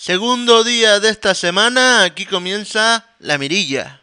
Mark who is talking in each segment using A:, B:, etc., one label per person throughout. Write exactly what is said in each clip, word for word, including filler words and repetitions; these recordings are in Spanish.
A: Segundo día de esta semana, aquí comienza La Mirilla.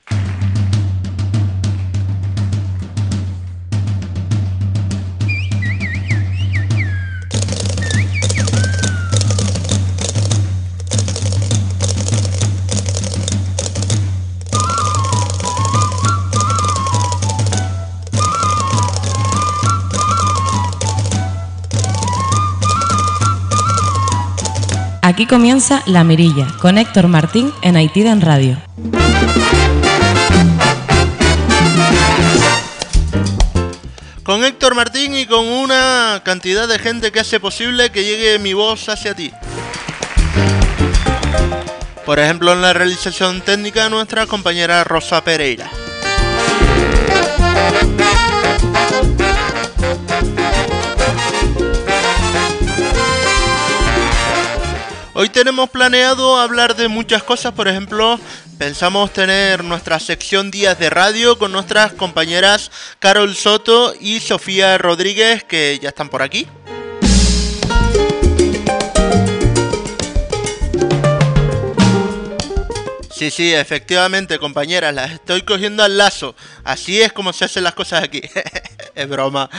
B: Aquí comienza La Mirilla, con Héctor Martín en Aitiden Radio.
A: Con Héctor Martín y con una cantidad de gente que hace posible que llegue mi voz hacia ti. Por ejemplo, en la realización técnica, nuestra compañera Rosa Pereira. Hoy tenemos planeado hablar de muchas cosas, por ejemplo, pensamos tener nuestra sección Días de Radio con nuestras compañeras Carol Soto y Sofía Rodríguez, que ya están por aquí. Sí, sí, efectivamente, compañeras, las estoy cogiendo al lazo. Así es como se hacen las cosas aquí. Es broma.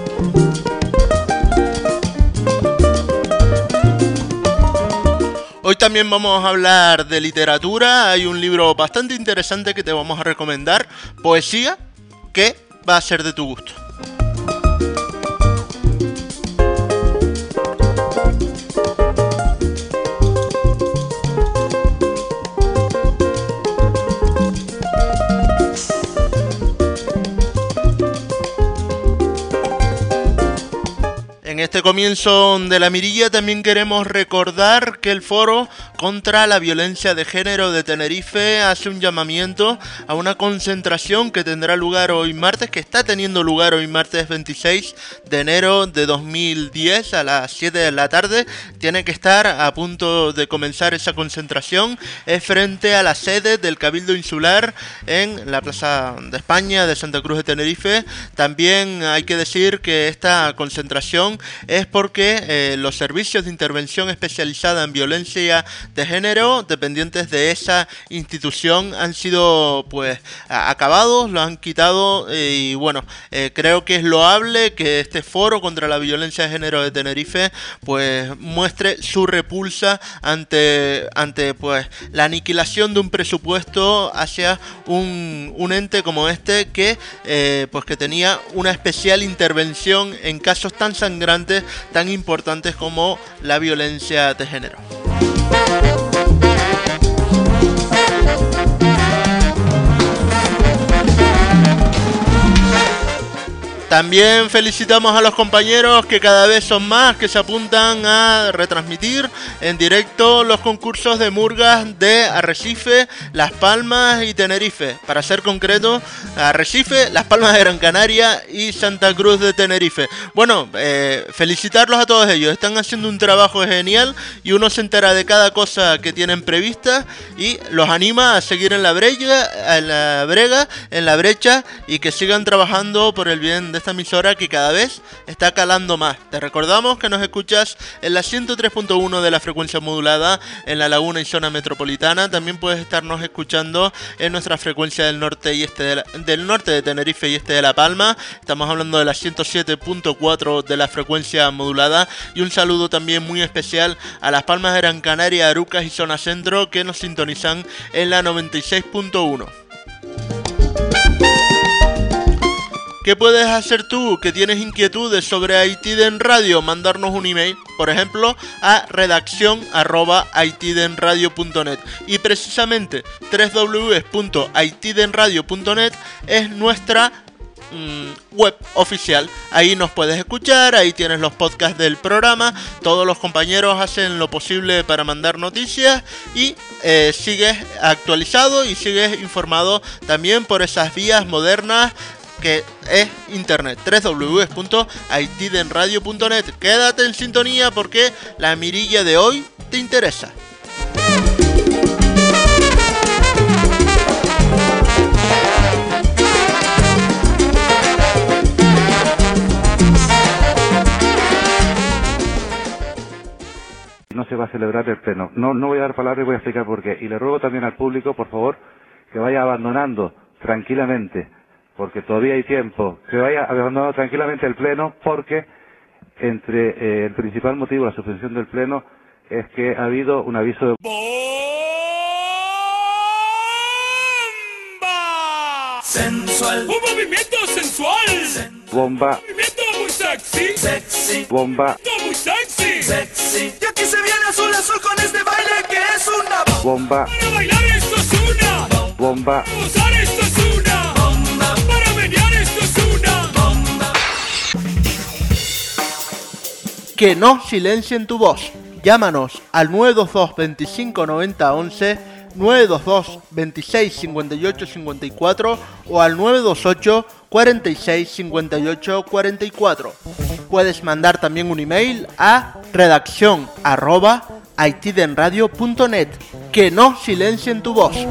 A: Hoy también vamos a hablar de literatura. Hay un libro bastante interesante que te vamos a recomendar. Poesía, que va a ser de tu gusto. En este comienzo de La Mirilla también queremos recordar que el Foro contra la Violencia de Género de Tenerife hace un llamamiento a una concentración que tendrá lugar hoy martes, que está teniendo lugar hoy martes veintiséis de enero de dos mil diez a las siete de la tarde. Tiene que estar a punto de comenzar esa concentración. Es frente a la sede del Cabildo Insular en la Plaza de España de Santa Cruz de Tenerife. También hay que decir que esta concentración es porque eh, los servicios de intervención especializada en violencia de género dependientes de esa institución han sido pues acabados, lo han quitado eh, y bueno, eh, creo que es loable que este foro contra la violencia de género de Tenerife pues muestre su repulsa ante, ante pues la aniquilación de un presupuesto hacia un, un ente como este que eh, pues que tenía una especial intervención en casos tan sangrantes, tan importantes como la violencia de género. También felicitamos a los compañeros que cada vez son más, que se apuntan a retransmitir en directo los concursos de murgas de Arrecife, Las Palmas y Tenerife. Para ser concreto, Arrecife, Las Palmas de Gran Canaria y Santa Cruz de Tenerife. Bueno, eh, felicitarlos a todos ellos. Están haciendo un trabajo genial y uno se entera de cada cosa que tienen prevista y los anima a seguir en la brega, en la brega, en la brecha y que sigan trabajando por el bien de esta emisora que cada vez está calando más. Te recordamos que nos escuchas en la ciento tres punto uno de la frecuencia modulada en la laguna y zona metropolitana. También puedes estarnos escuchando en nuestra frecuencia del norte y este de la, del norte de Tenerife y este de La Palma. Estamos hablando de la ciento siete punto cuatro de la frecuencia modulada. Y un saludo también muy especial a Las Palmas de Gran Canaria, Arucas y zona centro que nos sintonizan en la noventa y seis punto uno. ¿Qué puedes hacer tú que tienes inquietudes sobre Aitiden Radio? Mandarnos un email, por ejemplo, a redacción arroba aitidenradio punto net. Y precisamente doble u doble u doble u punto aitidenradio punto net es nuestra mmm, web oficial. Ahí nos puedes escuchar, ahí tienes los podcasts del programa. Todos los compañeros hacen lo posible para mandar noticias y eh, sigues actualizado y sigues informado también por esas vías modernas que es internet, doble u doble u doble u punto aitidenradio punto net. Quédate en sintonía porque la mirilla de hoy te interesa.
C: No se va a celebrar el pleno. No, no voy a dar palabra y voy a explicar por qué. Y le ruego también al público, por favor, que vaya abandonando tranquilamente, porque todavía hay tiempo, que vaya abandonando tranquilamente el pleno, porque entre eh, el principal motivo de la suspensión del pleno es que ha habido un aviso de...
D: Sensual. Un movimiento sensual.
C: Bomba.
D: Un movimiento muy sexy. Sexy.
C: Bomba.
D: Muy sexy. Sexy. Y aquí se viene azul azul con este baile que es una
C: bomba.
D: Para bailar esto es una
C: bomba.
D: Para gozar esto es una bomba. Para menear esto es una bomba.
A: Que no silencien tu voz. Llámanos al nueve dos dos veinticinco noventa once, nueve dos dos veintiséis cincuenta y ocho cincuenta y cuatro o al nueve dos ocho cuarenta y seis cincuenta y ocho cuarenta y cuatro. Puedes mandar también un email a redacción arroba haitidenradio punto net. Que no silencien tu voz.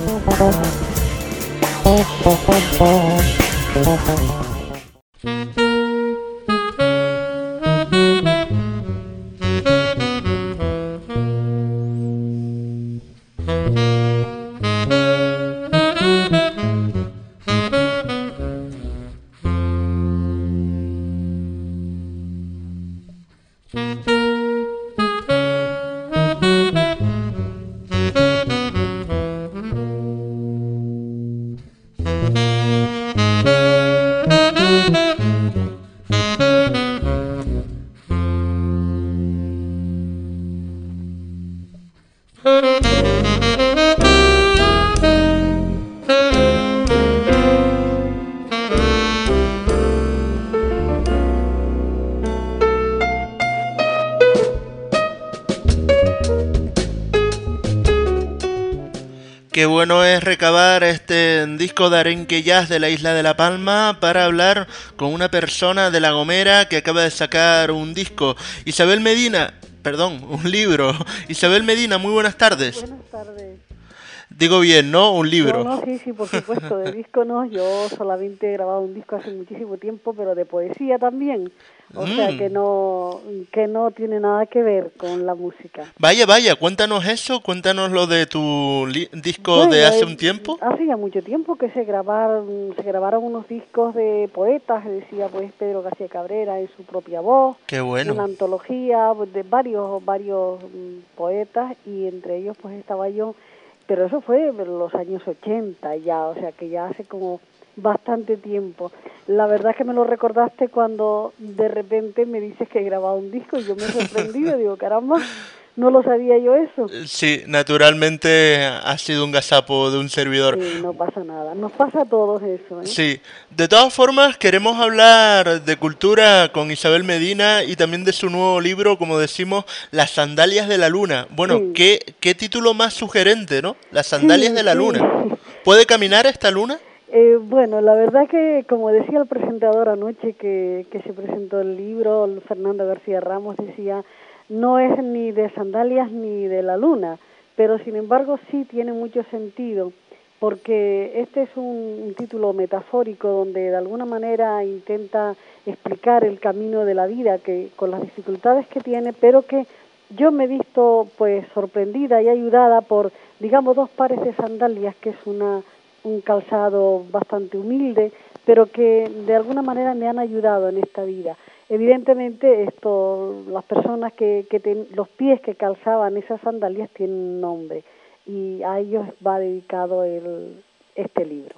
A: Qué bueno es recabar este disco de arenque jazz de la isla de La Palma para hablar con una persona de La Gomera que acaba de sacar un disco. Isabel Medina, perdón, un libro. Isabel Medina, muy buenas tardes.
E: Buenas tardes.
A: Digo bien, ¿no? Un libro.
E: No, no, sí, sí, por supuesto, de disco no. Yo solamente he grabado un disco hace muchísimo tiempo, pero de poesía también. O
A: Mm.
E: sea, que no que no tiene nada que ver con la música.
A: Vaya, vaya, cuéntanos eso, cuéntanos lo de tu li- disco
E: Bueno,
A: de hace
E: eh,
A: un tiempo.
E: Hace ya mucho tiempo que se grabaron, se grabaron unos discos de poetas, decía pues Pedro García Cabrera en su propia voz.
A: Qué bueno.
E: Una antología pues, de varios varios mm, poetas, y entre ellos pues estaba yo, pero eso fue en los años ochenta ya, o sea que ya hace como bastante tiempo. La verdad es que me lo recordaste cuando de repente me dices que he grabado un disco y yo me he sorprendido, digo, caramba, no lo sabía yo eso.
A: Sí, naturalmente ha sido un gazapo de un servidor.
E: Sí, no pasa nada, nos pasa a todos eso, ¿eh?
A: Sí, de todas formas queremos hablar de cultura con Isabel Medina y también de su nuevo libro, como decimos, Las Sandalias de la Luna. Bueno,
E: Sí.
A: qué, qué título más sugerente, ¿no? Las Sandalias
E: Sí,
A: de la
E: sí.
A: Luna. ¿Puede caminar esta luna?
E: Eh, bueno, la verdad que, como decía el presentador anoche que, que se presentó el libro, el Fernando García Ramos, decía, no es ni de sandalias ni de la luna, pero sin embargo sí tiene mucho sentido, porque este es un, un título metafórico donde de alguna manera intenta explicar el camino de la vida, que con las dificultades que tiene, pero que yo me he visto pues sorprendida y ayudada por, digamos, dos pares de sandalias, que es una un calzado bastante humilde, pero que de alguna manera me han ayudado en esta vida. Evidentemente, esto, las personas que, que ten, los pies que calzaban esas sandalias tienen un nombre, y a ellos va dedicado el, este libro.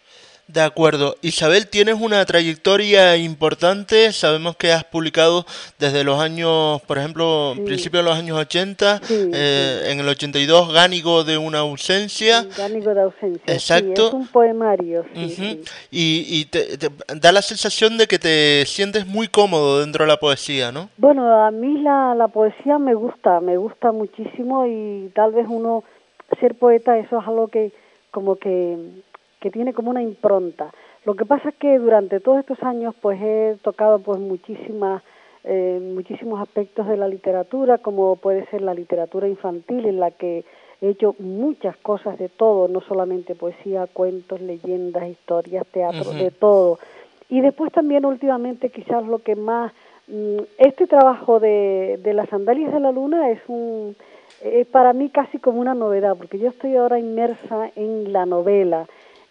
A: De acuerdo. Isabel, tienes una trayectoria importante. Sabemos que has publicado desde los años, por ejemplo,
E: Sí.
A: principios de los años ochenta,
E: Sí,
A: eh,
E: sí.
A: en el ochenta y dos, Gánigo de una ausencia.
E: Gánigo de ausencia.
A: Exacto.
E: Sí, es un poemario. Sí,
A: Ujú.
E: sí.
A: Y, y te, te da la sensación de que te sientes muy cómodo dentro de la poesía, ¿no?
E: Bueno, a mí la, la poesía me gusta, me gusta muchísimo, y tal vez uno, ser poeta, eso es algo que como que, que tiene como una impronta. Lo que pasa es que durante todos estos años pues he tocado pues muchísimas, eh, muchísimos aspectos de la literatura, como puede ser la literatura infantil, en la que he hecho muchas cosas de todo, no solamente poesía, cuentos, leyendas, historias, teatro,
A: Ujú.
E: de todo. Y después también últimamente quizás lo que más... Este trabajo de, de las sandalias de la luna es un es para mí casi como una novedad, porque yo estoy ahora inmersa en la novela.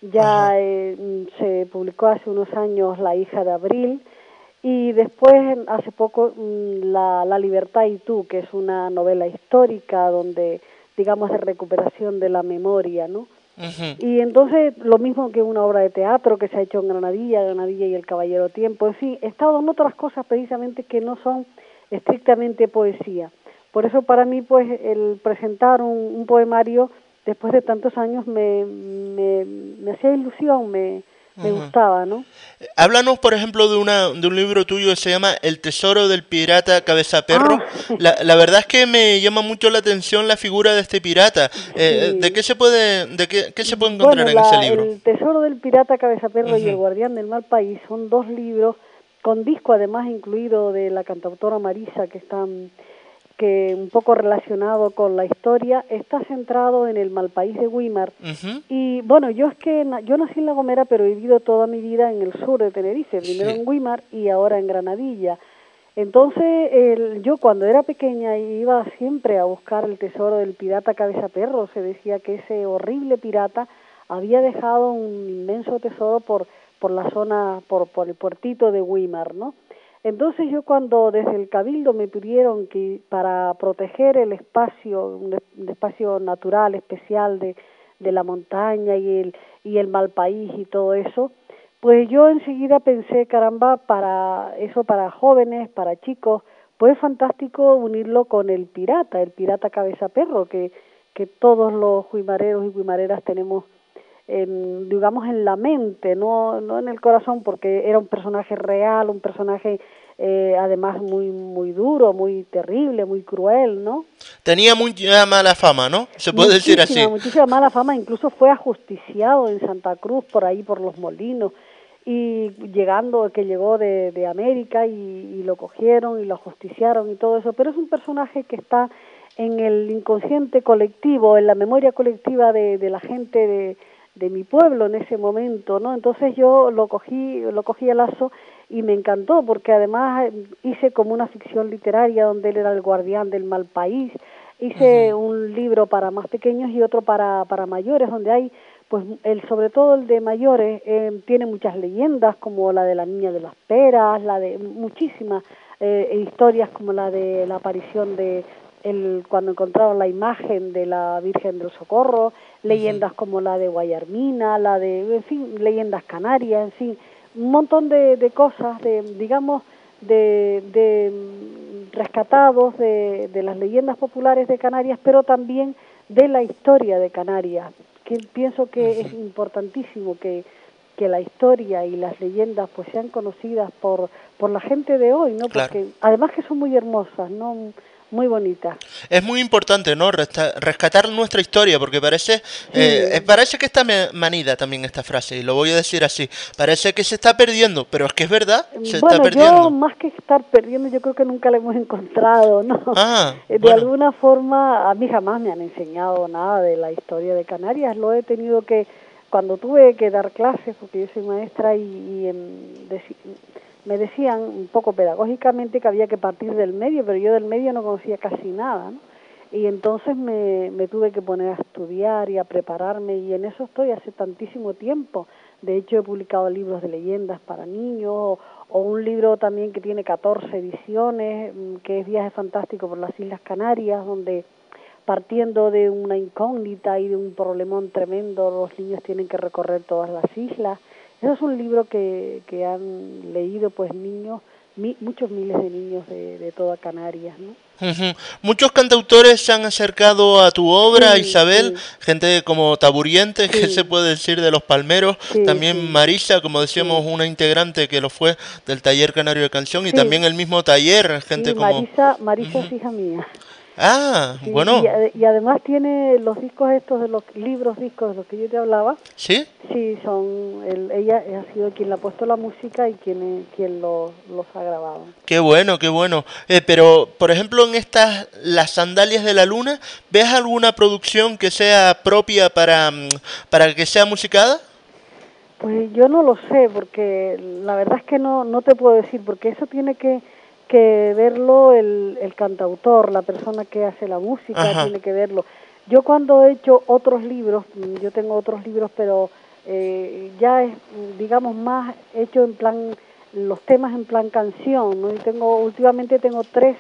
E: Ya eh, se publicó hace unos años La hija de Abril, y después, hace poco, la, la Libertad y tú, que es una novela histórica donde, digamos, de recuperación de la memoria, ¿no? Uh-huh. Y entonces, lo mismo que una obra de teatro que se ha hecho en Granadilla, Granadilla y el Caballero Tiempo, en fin, he estado en otras cosas precisamente que no son estrictamente poesía. Por eso para mí, pues, el presentar un, un poemario después de tantos años me, me, me hacía ilusión, me... me uh-huh. gustaba, ¿no?
A: Háblanos, por ejemplo, de una de un libro tuyo que se llama El tesoro del pirata Cabezaperro. Ah. La, la verdad es que me llama mucho la atención la figura de este pirata. Sí. Eh, ¿De qué se puede de qué, qué se puede encontrar
E: bueno,
A: en
E: la,
A: ese libro?
E: El tesoro del pirata Cabezaperro uh-huh. y El guardián del mal país son dos libros con disco además incluido de la cantautora Marisa, que están que un poco relacionado con la historia. Está centrado en el Malpaís de Güímar. Uh-huh. Y bueno, yo es que na- yo nací en La Gomera, pero he vivido toda mi vida en el sur de Tenerife, primero sí. en Güímar y ahora en Granadilla. Entonces, el, yo cuando era pequeña iba siempre a buscar el tesoro del pirata Cabezaperro. Se decía que ese horrible pirata había dejado un inmenso tesoro por, por la zona, por, por el puertito de Güímar, ¿no? Entonces yo cuando desde el Cabildo me pidieron que para proteger el espacio, un, un espacio natural especial de, de la montaña y el, y el mal país y todo eso, pues yo enseguida pensé, caramba, para eso, para jóvenes, para chicos, pues es fantástico unirlo con el pirata, el pirata Cabezaperro, que, que todos los guimareros y guimareras tenemos, en, digamos, en la mente, no, no en el corazón, porque era un personaje real, un personaje eh, además muy muy duro, muy terrible, muy cruel, ¿no?
A: Tenía mucha mala fama, ¿no? Se puede
E: muchísima,
A: decir así.
E: Muchísima mala fama, incluso fue ajusticiado en Santa Cruz, por ahí, por Los Molinos, y llegando, que llegó de, de América y, y lo cogieron y lo ajusticiaron y todo eso, pero es un personaje que está en el inconsciente colectivo, en la memoria colectiva de, de la gente de de mi pueblo en ese momento, ¿no? Entonces yo lo cogí, lo cogí a lazo y me encantó, porque además hice como una ficción literaria donde él era el guardián del mal país. Hice uh-huh. un libro para más pequeños y otro para, para mayores, donde hay, pues, el, sobre todo el de mayores, eh, tiene muchas leyendas, como la de la niña de las peras, la de muchísimas eh, historias, como la de la aparición de el, cuando encontraron la imagen de la Virgen del Socorro, leyendas uh-huh. como la de Guayarmina, la de, en fin, leyendas canarias, en fin, un montón de, de cosas, de, digamos, de, de rescatados de, de las leyendas populares de Canarias, pero también de la historia de Canarias, que pienso que uh-huh. es importantísimo que, que la historia y las leyendas pues sean conocidas por, por la gente de hoy, ¿no?
A: Claro.
E: Porque además que son muy hermosas, ¿no? Muy bonita.
A: Es muy importante, ¿no? Resta- rescatar nuestra historia, porque parece sí. eh, parece que está manida también esta frase, y lo voy a decir así. Parece que se está perdiendo, pero es que es verdad, se
E: bueno,
A: está perdiendo.
E: Yo, más que estar perdiendo, yo creo que nunca la hemos encontrado, ¿no?
A: Ah,
E: de
A: bueno.
E: alguna forma, a mí jamás me han enseñado nada de la historia de Canarias. Lo he tenido que, cuando tuve que dar clases, porque yo soy maestra, y, y en, deci- me decían un poco pedagógicamente que había que partir del medio, pero yo del medio no conocía casi nada, ¿no? Y entonces me, me tuve que poner a estudiar y a prepararme, y en eso estoy hace tantísimo tiempo. De hecho, he publicado libros de leyendas para niños, o, o un libro también que tiene catorce ediciones, que es Viaje Fantástico por las Islas Canarias, donde partiendo de una incógnita y de un problemón tremendo, los niños tienen que recorrer todas las islas. Eso es un libro que, que han leído pues niños, mi, muchos miles de niños de, de toda Canarias, ¿no?
A: Uh-huh. Muchos cantautores se han acercado a tu obra, sí, Isabel, sí. Gente como Taburiente, sí. que se puede decir de Los Palmeros, sí, también sí. Marisa, como decíamos, sí. una integrante que lo fue del Taller Canario de Canción, sí. y también el mismo taller, gente
E: sí,
A: como...
E: Marisa, Marisa uh-huh. es hija mía.
A: Ah,
E: sí,
A: bueno.
E: Y, y además tiene los discos estos de los libros, discos de los que yo te hablaba.
A: ¿Sí?
E: Sí, son, el, ella ha sido quien le ha puesto la música y quien, quien los, los ha grabado.
A: Qué bueno, qué bueno. Eh, pero, por ejemplo, en estas, las sandalias de la luna, ¿ves alguna producción que sea propia para, para que sea musicada?
E: Pues yo no lo sé, porque la verdad es que no, no te puedo decir, porque eso tiene que que verlo el, el cantautor, la persona que hace la música. Ajá. Tiene que verlo. Yo cuando he hecho otros libros, yo tengo otros libros, pero eh, ya es, digamos, más hecho en plan, los temas en plan canción, ¿no? Y tengo, últimamente tengo tres,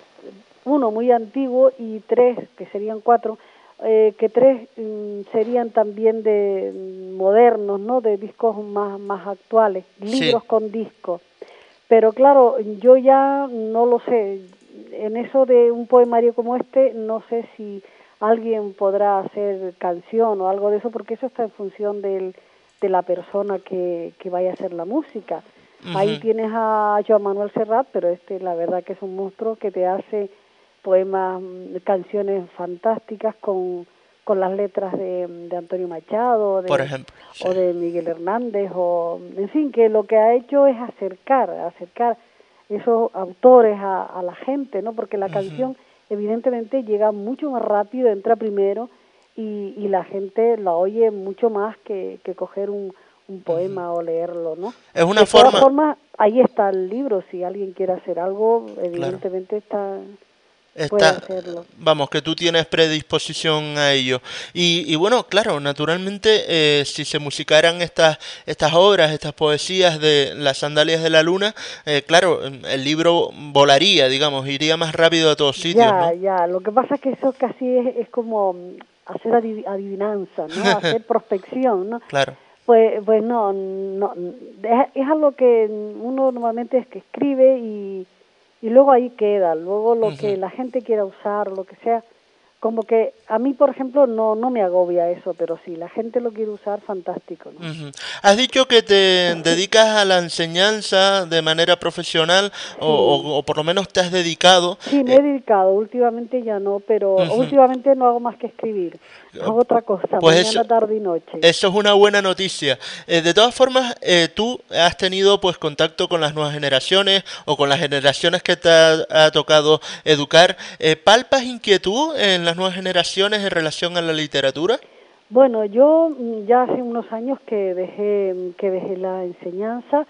E: uno muy antiguo y tres, que serían cuatro, eh, que tres mm, serían también de mm, modernos, ¿no? De discos más, más actuales, libros sí. con discos. Pero claro, yo ya no lo sé, en eso de un poemario como este, no sé si alguien podrá hacer canción o algo de eso, porque eso está en función del, de la persona que, que vaya a hacer la música. Uh-huh. Ahí tienes a Joan Manuel Serrat, pero este la verdad que es un monstruo que te hace poemas, canciones fantásticas con, con las letras de, de Antonio Machado, de,
A: por ejemplo, sí.
E: o de Miguel Hernández, o en fin, que lo que ha hecho es acercar, acercar esos autores a, a la gente, ¿no? Porque la uh-huh. canción evidentemente llega mucho más rápido, entra primero y, y la gente la oye mucho más que, que coger un, un poema uh-huh. o leerlo, ¿no?
A: Es una
E: de
A: forma...
E: todas formas, ahí está el libro, si alguien quiere hacer algo, evidentemente claro. está...
A: Está, vamos, que tú tienes predisposición a ello. Y, y bueno, claro, naturalmente, eh, si se musicaran estas estas obras, estas poesías de Las Sandalias de la Luna, eh, claro, el libro volaría, digamos, iría más rápido a todos sitios,
E: ya,
A: ¿no?
E: Ya, lo que pasa es que eso casi es, es como hacer adiv adivinanza, ¿no? Hacer prospección, ¿no?
A: Claro.
E: Pues, pues no, no, es, es algo que uno normalmente es que escribe y... y luego ahí queda, luego lo uh-huh. que la gente quiera usar, lo que sea, como que a mí, por ejemplo, no no me agobia eso, pero si la gente lo quiere usar, fantástico, ¿no?
A: Uh-huh. ¿Has dicho que te dedicas a la enseñanza de manera profesional sí. o, o, o por lo menos te has dedicado?
E: Sí, me he dedicado, últimamente ya no, pero uh-huh. últimamente no hago más que escribir, hago otra cosa,
A: pues
E: mañana,
A: eso,
E: tarde y noche.
A: Eso es una buena noticia. Eh, de todas formas, eh, tú has tenido pues contacto con las nuevas generaciones o con las generaciones que te ha, ha tocado educar. Eh, ¿Palpas inquietud en las nuevas generaciones en relación a la literatura?
E: Bueno, yo ya hace unos años que dejé que dejé la enseñanza,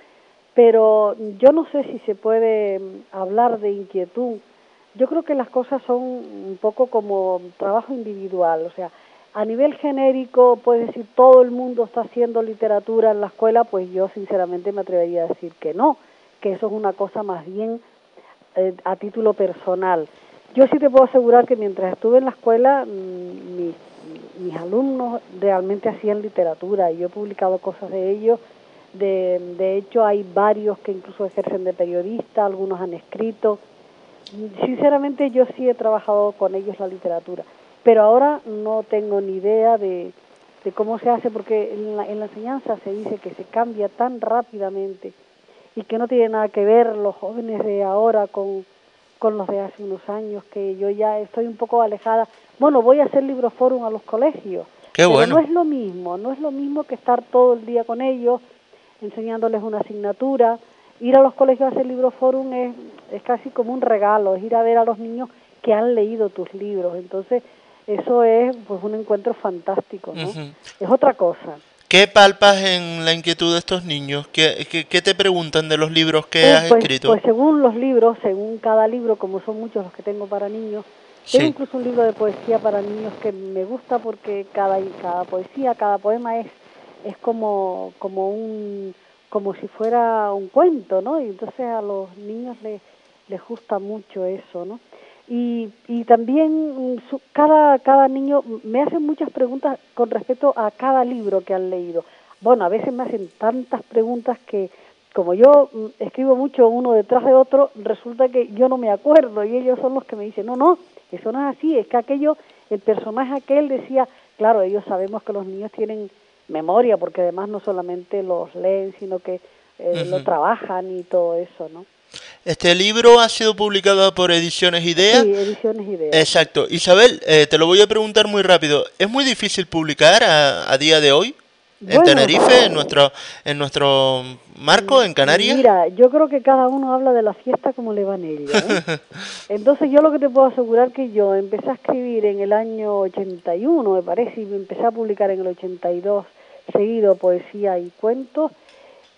E: pero yo no sé si se puede hablar de inquietud. Yo creo que las cosas son un poco como trabajo individual, o sea, a nivel genérico, puedes decir, todo el mundo está haciendo literatura en la escuela, pues yo sinceramente me atrevería a decir que no, que eso es una cosa más bien eh, a título personal. Yo sí te puedo asegurar que mientras estuve en la escuela, mmm, mis, mis alumnos realmente hacían literatura y yo he publicado cosas de ellos. De, de hecho, hay varios que incluso ejercen de periodista, algunos han escrito. Sinceramente, yo sí he trabajado con ellos la literatura. Pero ahora no tengo ni idea de, de cómo se hace, porque en la, en la enseñanza se dice que se cambia tan rápidamente y que no tiene nada que ver los jóvenes de ahora con, con los de hace unos años, que yo ya estoy un poco alejada. Bueno, voy a hacer libroforum a los colegios,
A: Qué
E: pero
A: bueno.
E: no es lo mismo, no es lo mismo que estar todo el día con ellos, enseñándoles una asignatura. Ir a los colegios a hacer libroforum es, es casi como un regalo, es ir a ver a los niños que han leído tus libros, entonces... eso es pues un encuentro fantástico, ¿no? Uh-huh. Es otra cosa.
A: ¿Qué palpas en la inquietud de estos niños? ¿Qué, qué, qué te preguntan de los libros que
E: pues,
A: has
E: pues,
A: escrito?
E: Pues según los libros, según cada libro, como son muchos los que tengo para niños, sí. Tengo incluso un libro de poesía para niños que me gusta porque cada cada poesía, cada poema es es como como un como si fuera un cuento, ¿no? Y entonces a los niños les les gusta mucho eso, ¿no? Y, y también su, cada, cada niño me hacen muchas preguntas con respecto a cada libro que han leído. Bueno, a veces me hacen tantas preguntas que, como yo escribo mucho uno detrás de otro, resulta que yo no me acuerdo y ellos son los que me dicen, no, no, eso no es así, es que aquello, el personaje aquel decía, claro, ellos sabemos que los niños tienen memoria, porque además no solamente los leen, sino que eh, uh-huh. lo trabajan y todo eso, ¿no?
A: Este libro ha sido publicado por Ediciones Idea.
E: Sí, Ediciones Idea.
A: Exacto. Isabel, eh, te lo voy a preguntar muy rápido. ¿Es muy difícil publicar a, a día de hoy? ¿En bueno, Tenerife, en nuestro en nuestro marco, en Canarias?
E: Mira, yo creo que cada uno habla de la fiesta como le va en ella, ¿eh? Entonces yo lo que te puedo asegurar que yo empecé a escribir en el año ochenta y uno, me parece, y empecé a publicar en el ochenta y dos, seguido poesía y cuentos.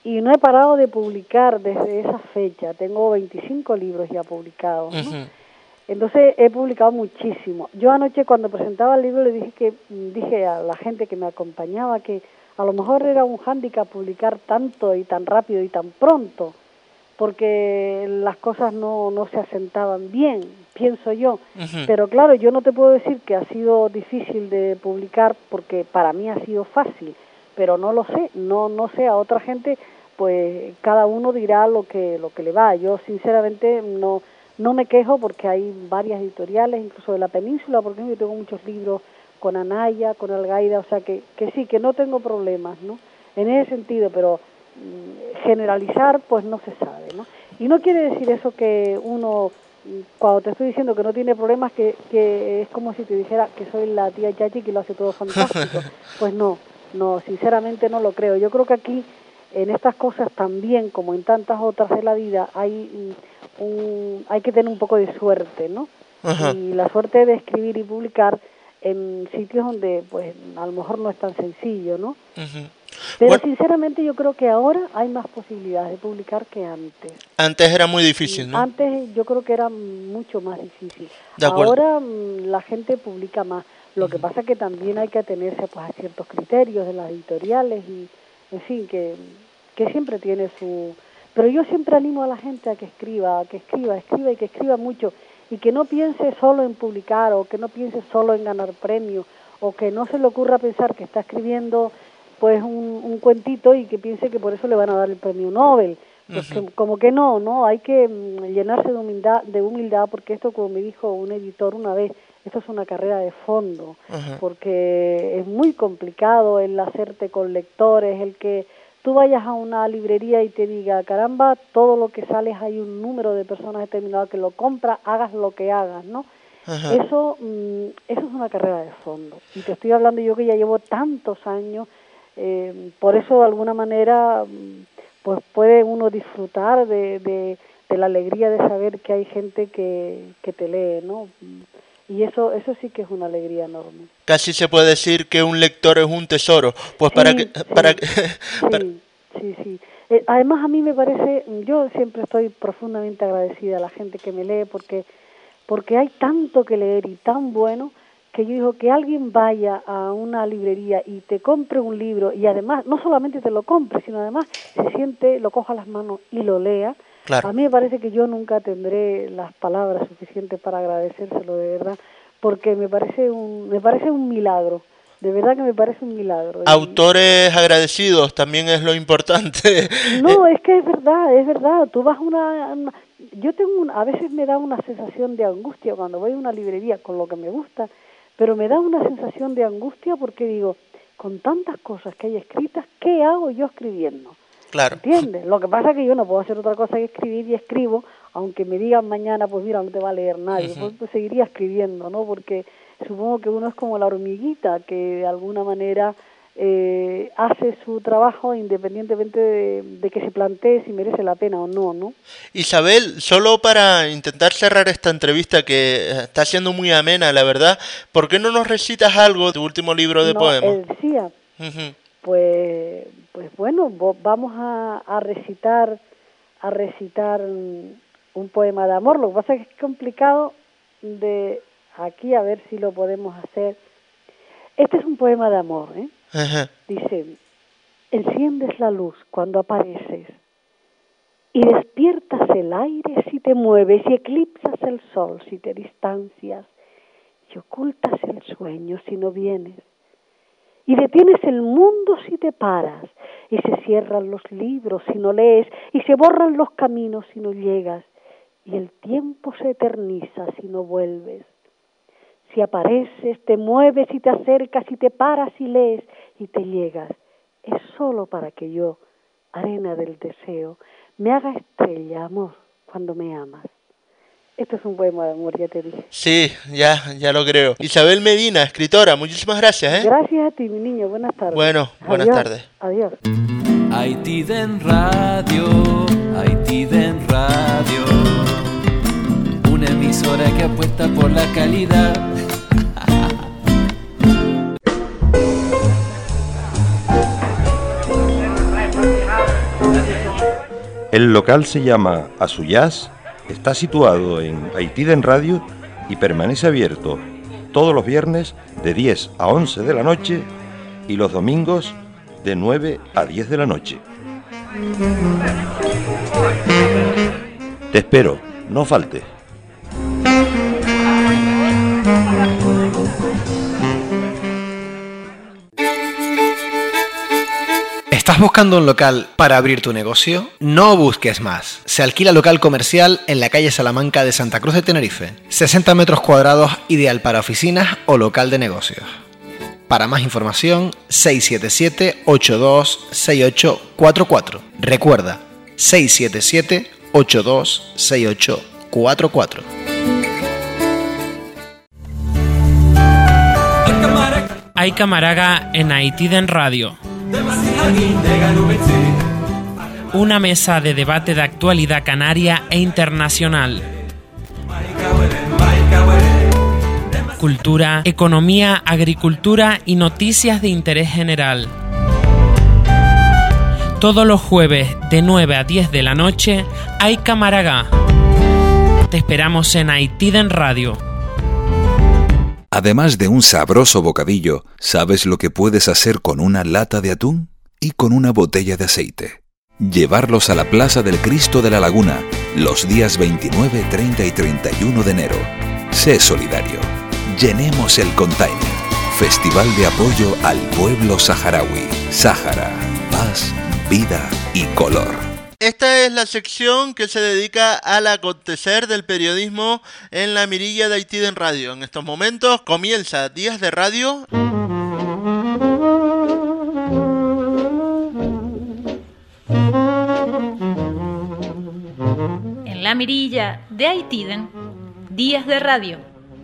E: y no he parado de publicar desde esa fecha. Tengo veinticinco libros ya publicados, ¿no? Uh-huh. Entonces he publicado muchísimo. Yo anoche cuando presentaba el libro le dije que dije a la gente que me acompañaba que a lo mejor era un hándicap publicar tanto y tan rápido y tan pronto, porque las cosas no, no se asentaban bien, pienso yo. Uh-huh. Pero claro, yo no te puedo decir que ha sido difícil de publicar porque para mí ha sido fácil, pero no lo sé, no no sé, a otra gente pues cada uno dirá lo que lo que le va. Yo sinceramente no no me quejo porque hay varias editoriales, incluso de la península, porque yo tengo muchos libros con Anaya, con Algaida, o sea que que sí, que no tengo problemas, ¿no? En ese sentido, pero generalizar pues no se sabe, ¿no? Y no quiere decir eso que uno, cuando te estoy diciendo que no tiene problemas, que, que es como si te dijera que soy la tía Chachi que lo hace todo fantástico. Pues no, no, sinceramente no lo creo. Yo creo que aquí, en estas cosas también, como en tantas otras de la vida, hay un, hay que tener un poco de suerte, ¿no? Ajá. Y la suerte de escribir y publicar en sitios donde pues a lo mejor no es tan sencillo, ¿no? Uh-huh. Pero bueno, sinceramente yo creo que ahora hay más posibilidades de publicar que antes.
A: Antes era muy difícil, ¿no?
E: Antes yo creo que era mucho más difícil. Ahora la gente publica más. Lo uh-huh. que pasa es que también hay que atenerse pues a ciertos criterios de las editoriales y, en fin, que, que siempre tiene su... Pero yo siempre animo a la gente a que escriba, a que escriba, escriba y que escriba mucho y que no piense solo en publicar o que no piense solo en ganar premios o que no se le ocurra pensar que está escribiendo pues un, un cuentito y que piense que por eso le van a dar el premio Nobel. Pues uh-huh. que, como que no, no, hay que llenarse de humildad, de humildad porque esto, como me dijo un editor una vez, esto es una carrera de fondo, uh-huh. porque es muy complicado el hacerte con lectores, el que tú vayas a una librería y te diga, caramba, todo lo que sales hay un número de personas determinado que lo compra, hagas lo que hagas, ¿no? Uh-huh. Eso, mm, eso es una carrera de fondo. Y te estoy hablando yo que ya llevo tantos años. Eh, por eso de alguna manera pues puede uno disfrutar de, de, de la alegría de saber que hay gente que, que te lee, ¿no? Y eso eso sí que es una alegría enorme.
A: Casi se puede decir que un lector es un tesoro, pues
E: sí,
A: para que...
E: Sí,
A: para
E: sí, para... sí, sí. Eh, además a mí me parece, yo siempre estoy profundamente agradecida a la gente que me lee porque, porque hay tanto que leer y tan bueno, que yo digo que alguien vaya a una librería y te compre un libro y además no solamente te lo compre, sino además se siente, lo coja a las manos y lo lea. Claro. A mí me parece que yo nunca tendré las palabras suficientes para agradecérselo de verdad, porque me parece un me parece un milagro. De verdad que me parece un milagro.
A: Autores y... agradecidos también es lo importante.
E: No, es que es verdad, es verdad. Tú vas a una, una... Yo tengo una... a veces me da una sensación de angustia cuando voy a una librería con lo que me gusta, pero me da una sensación de angustia porque digo, con tantas cosas que hay escritas, ¿qué hago yo escribiendo?
A: Claro.
E: ¿Entiendes? Lo que pasa es que yo no puedo hacer otra cosa que escribir y escribo, aunque me digan mañana, pues mira, no te va a leer nadie, uh-huh. pues, pues seguiría escribiendo, ¿no? Porque supongo que uno es como la hormiguita, que de alguna manera eh, hace su trabajo independientemente de, de que se plantee si merece la pena o no, ¿no?
A: Isabel, solo para intentar cerrar esta entrevista que está siendo muy amena, la verdad, ¿por qué no nos recitas algo de tu último libro de
E: no,
A: poemas?
E: Él decía, uh-huh. pues, pues bueno, vamos a, a recitar, a recitar un poema de amor. Lo que pasa es que es complicado de aquí a ver si lo podemos hacer. Este es un poema de amor, ¿eh? Uh-huh. Dice, enciendes la luz cuando apareces y despiertas el aire si te mueves y eclipsas el sol si te distancias y ocultas el sueño si no vienes y detienes el mundo si te paras y se cierran los libros si no lees y se borran los caminos si no llegas y el tiempo se eterniza si no vuelves. Si apareces, te mueves y te acercas y te paras y lees y te llegas, es solo para que yo, arena del deseo, me haga estrella, amor, cuando me amas. Esto es un poema de amor, ya te dije.
A: Sí, ya, ya lo creo. Isabel Medina, escritora, muchísimas gracias, ¿eh?
E: Gracias a ti, mi niño, buenas tardes.
A: Bueno, buenas
E: Adiós.
A: tardes.
E: Adiós.
F: Haitiden Radio, Haitiden Radio, una emisora que apuesta por la calidad.
G: local se llama Asuyaz, está situado en Haitiden Radio y permanece abierto todos los viernes de diez a once de la noche y los domingos de nueve a diez de la noche. Te espero, no faltes.
H: ¿Estás buscando un local para abrir tu negocio? No busques más. Se alquila local comercial en la calle Salamanca de Santa Cruz de Tenerife. sesenta metros cuadrados, ideal para oficinas o local de negocios. Para más información, seis siete siete, ocho dos seis ocho cuatro cuatro. Recuerda, seis siete siete, ocho dos seis ocho cuatro cuatro.
I: Hay Camaraga en Haitiden Radio. Una mesa de debate de actualidad canaria e internacional. Cultura, economía, agricultura y noticias de interés general. Todos los jueves de nueve a diez de la noche hay Camaraga. Te esperamos en Haitiden Radio.
J: Además de un sabroso bocadillo, ¿sabes lo que puedes hacer con una lata de atún? Y con una botella de aceite. Llevarlos a la Plaza del Cristo de la Laguna los días veintinueve, treinta y treinta y uno de enero. Sé solidario. Llenemos el container. Festival de apoyo al pueblo saharaui. Sáhara, paz, vida y color.
A: Esta es la sección que se dedica al acontecer del periodismo en la mirilla de Haitiden Radio. En estos momentos comienza Días de Radio.
K: En la mirilla de Haitiden, Días de Radio.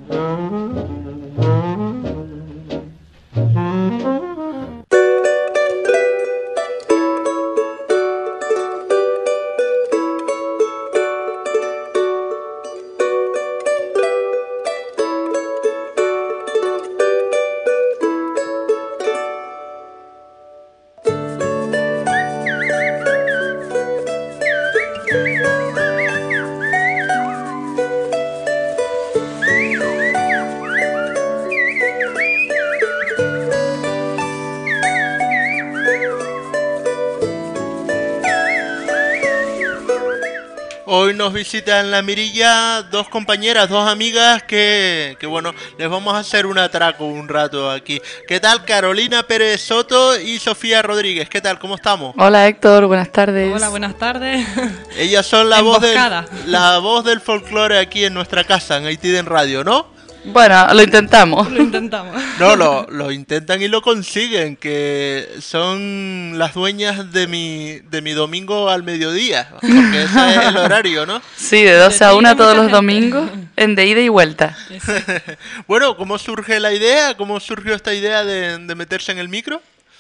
A: Hoy nos visitan en la mirilla dos compañeras, dos amigas que, que bueno, les vamos a hacer un atraco un rato aquí. ¿Qué tal? Carolina Pérez Soto y Sofía Rodríguez. ¿Qué tal? ¿Cómo estamos?
L: Hola Héctor, buenas tardes.
M: Hola, buenas tardes.
A: Ellas son la voz del, la voz del folclore aquí en nuestra casa, en Haitiden Radio, ¿no?
L: Bueno, lo intentamos.
M: Lo intentamos.
A: No, lo, lo intentan y lo consiguen, que son las dueñas de mi de mi domingo al mediodía, porque ese es el horario, ¿no?
L: Sí, de doce a una todos los domingos, en de ida y vuelta.
A: Bueno, ¿cómo surge la idea? ¿Cómo surgió esta idea de, de meterse en el micro?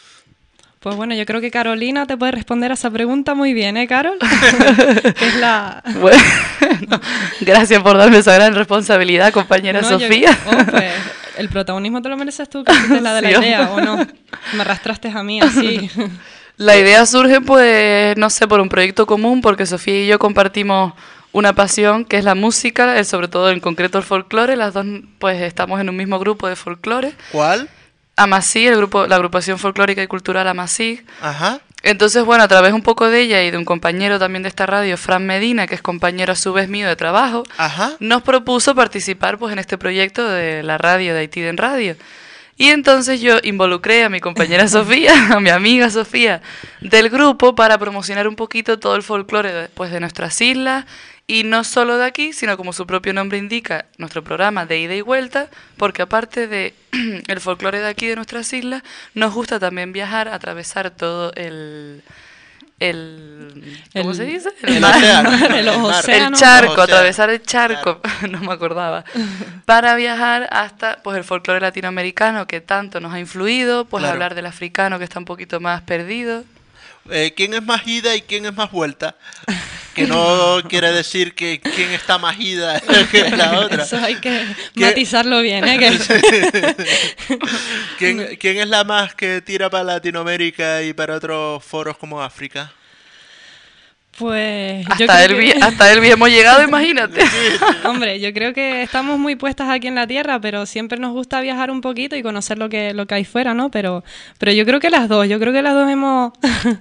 M: Pues bueno, yo creo que Carolina te puede responder a esa pregunta muy bien, ¿eh, Carol? Que es la...
L: Bueno, gracias por darme esa gran responsabilidad, compañera no, Sofía.
M: Yo... Oh, pues, el protagonismo te lo mereces tú, que es la de la sí, idea, ¿o no? Me arrastraste a mí así.
L: La idea surge, pues, no sé, por un proyecto común, porque Sofía y yo compartimos una pasión que es la música, sobre todo en concreto el folclore. Las dos, pues, estamos en un mismo grupo de folclore.
A: ¿Cuál?
L: Amasí, el grupo, la agrupación folclórica y cultural Amasí.
A: Ajá.
L: Entonces, bueno, a través un poco de ella y de un compañero también de esta radio, Fran Medina, que es compañero a su vez mío de trabajo,
A: Ajá.
L: nos propuso participar pues en este proyecto de la radio de Haitiden Radio. Y entonces yo involucré a mi compañera Sofía, a mi amiga Sofía, del grupo para promocionar un poquito todo el folclore de, pues, de nuestras islas. Y no solo de aquí, sino como su propio nombre indica, nuestro programa de ida y vuelta, porque aparte de el folclore de aquí de nuestras islas, nos gusta también viajar, atravesar todo el... el ¿Cómo
M: el,
L: se dice?
M: El,
L: el,
M: mar,
L: mar,
M: el, océano,
L: el charco, atravesar el charco, claro. No me acordaba, para viajar hasta pues el folclore latinoamericano que tanto nos ha influido, pues
A: claro.
L: Hablar del africano que está un poquito más perdido.
A: Eh, ¿Quién es más ida y quién es más vuelta? Que no quiere decir que quién está más ida que la otra.
M: Eso hay que matizarlo bien, ¿eh? Que...
A: ¿Quién, ¿Quién es la más que tira para Latinoamérica y para otros foros como África?
M: Pues
L: hasta,
M: yo creo
L: Elvis,
M: que...
L: hasta Elvis hemos llegado, imagínate.
M: Hombre, yo creo que estamos muy puestas aquí en la Tierra, pero siempre nos gusta viajar un poquito y conocer lo que lo que hay fuera, ¿no? Pero pero yo creo que las dos, yo creo que las dos hemos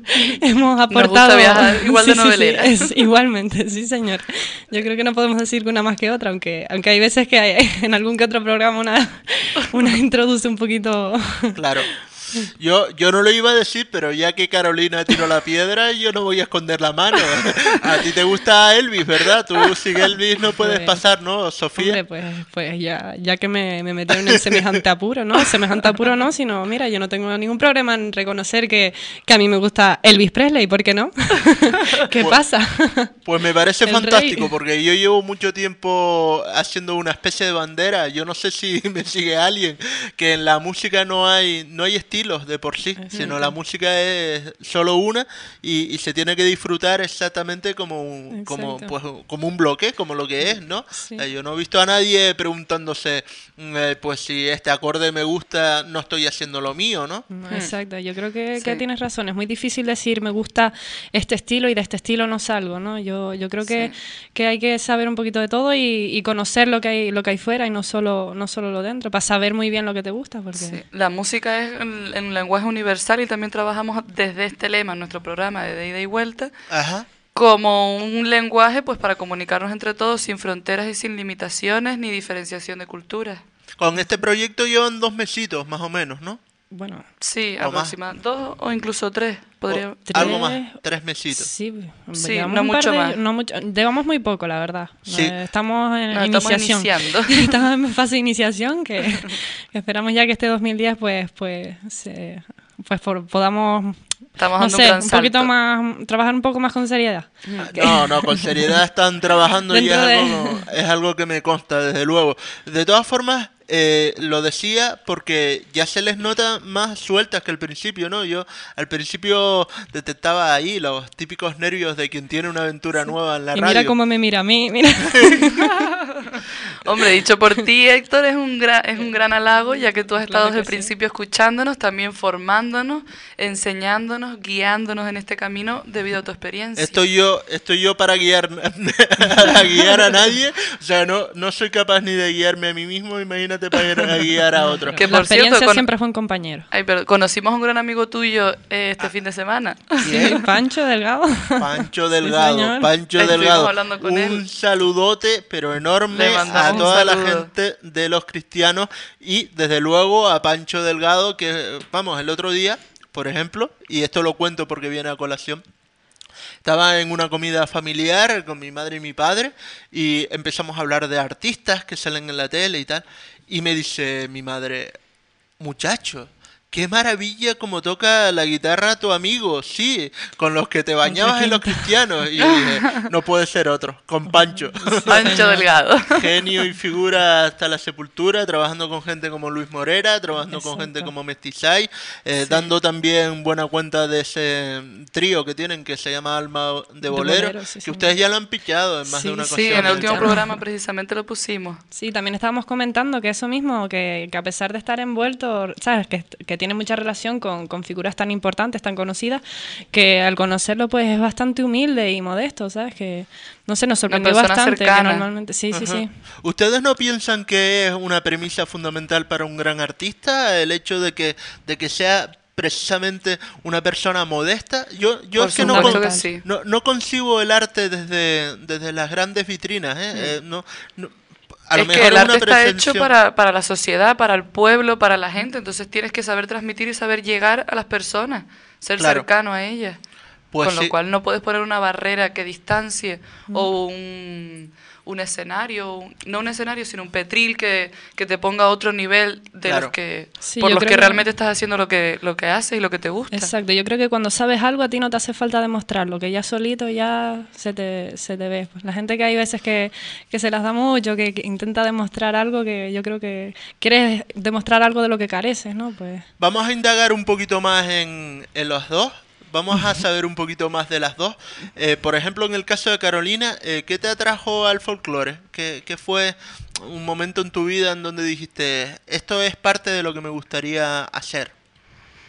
M: hemos aportado.
L: Nos gusta viajar igual de
M: sí,
L: novelera.
M: Sí, sí, es, igualmente, sí, señor. Yo creo que no podemos decir que una más que otra, aunque aunque hay veces que hay, en algún que otro programa una una introduce un poquito.
A: Claro. Yo, yo no lo iba a decir, pero ya que Carolina tiró la piedra, yo no voy a esconder la mano. A ti te gusta Elvis, ¿verdad? Tú sin Elvis no puedes
M: Pues,
A: pasar, ¿no, Sofía?
M: Hombre, pues, pues ya, ya que me, me metieron en semejante apuro, ¿no? Semejante apuro no, sino, mira, yo no tengo ningún problema en reconocer que, que a mí me gusta Elvis Presley, ¿por qué no? ¿Qué
A: Pues-
M: pasa?
A: Pues me parece
M: El
A: fantástico,
M: rey.
A: porque yo llevo mucho tiempo haciendo una especie de bandera. Yo no sé si me sigue alguien, que en la música no hay no hay estilos de por sí, sino la música es solo una y, y se tiene que disfrutar exactamente como un, como,
M: Exacto.
A: pues, como un bloque, como lo que es, ¿no?
M: Sí.
A: Eh, yo no he visto a nadie preguntándose, mm, eh, pues si este acorde me gusta, no estoy haciendo lo mío, ¿no?
M: No, exacto, yo creo que,
L: Sí.
M: que tienes razón. Es muy difícil decir me gusta este estilo y de este estilo no salgo, ¿no? Yo, yo creo que, que hay que saber un poquito de todo y, y conocer lo que hay, lo que hay fuera y no solo, no solo lo dentro, para saber muy bien lo que te gusta. Porque...
L: Sí, la música es en, en lenguaje universal y también trabajamos desde este lema en nuestro programa de ida y vuelta
A: Ajá.
L: como un lenguaje pues para comunicarnos entre todos sin fronteras y sin limitaciones ni diferenciación de culturas.
A: Con este proyecto llevan dos mesitos, más o menos, ¿no?
M: Bueno,
L: Sí,
A: O más.
L: aproximadamente dos o incluso tres. Podría...
A: O- algo más, tres mesitos.
M: Sí,
L: Sí,
M: llevamos
L: no
M: un par
L: mucho
M: de-
L: más.
M: no mucho, llevamos muy poco, la verdad.
A: Sí.
M: Eh, Estamos en
L: Nos estamos
M: iniciación.
L: iniciando.
M: Estamos en fase de iniciación que, que esperamos ya que este dos mil diez pues pues se- pues por- podamos
L: Estamos
M: no
L: dando
M: sé,
L: un gran
M: un poquito
L: salto.
M: más trabajar un poco más con seriedad. Que-
A: No, no, con seriedad están trabajando y es
M: Dentro de-
A: algo, es algo que me consta, desde luego. De todas formas, eh, lo decía porque ya se les nota más sueltas que al principio, ¿no? Yo al principio detectaba ahí los típicos nervios de quien tiene una aventura nueva en la
M: y
A: radio.
M: mira cómo me mira a mí, mira.
L: Hombre, dicho por ti, Héctor, es un gran, es un gran halago, ya que tú has estado
M: Claro
L: desde
M: que
L: el
M: sí.
L: principio escuchándonos, también formándonos, enseñándonos, guiándonos en este camino debido a tu experiencia.
A: Estoy yo, estoy yo para guiar, para guiar a nadie, o sea, no, no soy capaz ni de guiarme a mí mismo, imagínate para ir a guiar a otro.
L: Que
M: La
L: por cierto,
M: experiencia
L: con-
M: siempre fue un compañero.
L: Ay, pero conocimos a un gran amigo tuyo eh, este fin de semana.
M: Sí, Pancho Delgado.
A: Pancho Delgado,
M: señor.
A: Pancho
L: Estuvimos
A: Delgado,
L: hablando con
A: un
L: él.
A: saludote pero enorme
L: Le mandamos
A: a
L: un
A: toda la
L: saludo.
A: gente de los cristianos y desde luego a Pancho Delgado que, vamos, el otro día, por ejemplo, y esto lo cuento porque viene a colación, estaba en una comida familiar con mi madre y mi padre y empezamos a hablar de artistas que salen en la tele y tal, y me dice mi madre, muchacho, qué maravilla como toca la guitarra tu amigo, sí, con los que te bañabas en los cristianos. Y yo dije, no puede ser otro, con Pancho.
L: Pancho Delgado.
A: Genio y figura hasta la sepultura, trabajando con gente como Luis Morera, trabajando con gente como Mestizay, eh, dando también buena cuenta de ese trío que tienen que se llama Alma de Bolero,
M: Bolero, sí,
A: que
M: señor.
A: ustedes ya lo han pichado en más
M: Sí,
A: de una
L: Sí,
A: ocasión.
L: en el último
M: Ya.
L: programa precisamente lo pusimos.
M: Sí, también estábamos comentando que eso mismo, que, que a pesar de estar envuelto, sabes, que, que tiene mucha relación con, con figuras tan importantes, tan conocidas, que al conocerlo pues es bastante humilde y modesto, ¿sabes? Que, no sé, nos sorprendió
L: persona
M: bastante. Que
L: cercana.
M: normalmente, sí, sí,
A: Ajá.
M: sí.
A: ¿Ustedes no piensan que es una premisa fundamental para un gran artista el hecho de que, de que sea precisamente una persona modesta? Yo, yo
L: Por
A: es que no,
L: supuesto
A: con-
L: que sí.
A: no, no concibo el arte desde, desde las grandes vitrinas. ¿eh? Eh, no, no- a lo
L: Es
A: mejor
L: que el
A: es
L: arte
A: una
L: está hecho
A: pretensión.
L: para, para la sociedad, para el pueblo, para la gente, entonces tienes que saber transmitir y saber llegar a las personas, ser
A: Claro.
L: cercano a ellas.
A: Pues
L: Con
A: sí.
L: lo cual no puedes poner una barrera que distancie o un, un escenario, un- no un escenario, sino un petril que, que te ponga a otro nivel de
A: Claro.
L: los que
M: Sí,
L: por
M: yo
L: los
M: creo
L: que
M: que-
L: realmente estás haciendo lo que lo que haces y lo que te gusta.
M: Exacto, yo creo que cuando sabes algo a ti no te hace falta demostrarlo, que ya solito ya se te, se te ve. Pues la gente que hay veces que, que se las da mucho, que, que intenta demostrar algo, que yo creo que quieres demostrar algo de lo que careces, ¿no? Pues
A: Vamos a indagar un poquito más en, en los dos. Vamos a saber un poquito más de las dos. Eh, por ejemplo, en el caso de Carolina, eh, ¿qué te atrajo al folclore? ¿Qué, ¿Qué fue un momento en tu vida en donde dijiste, esto es parte de lo que me gustaría hacer?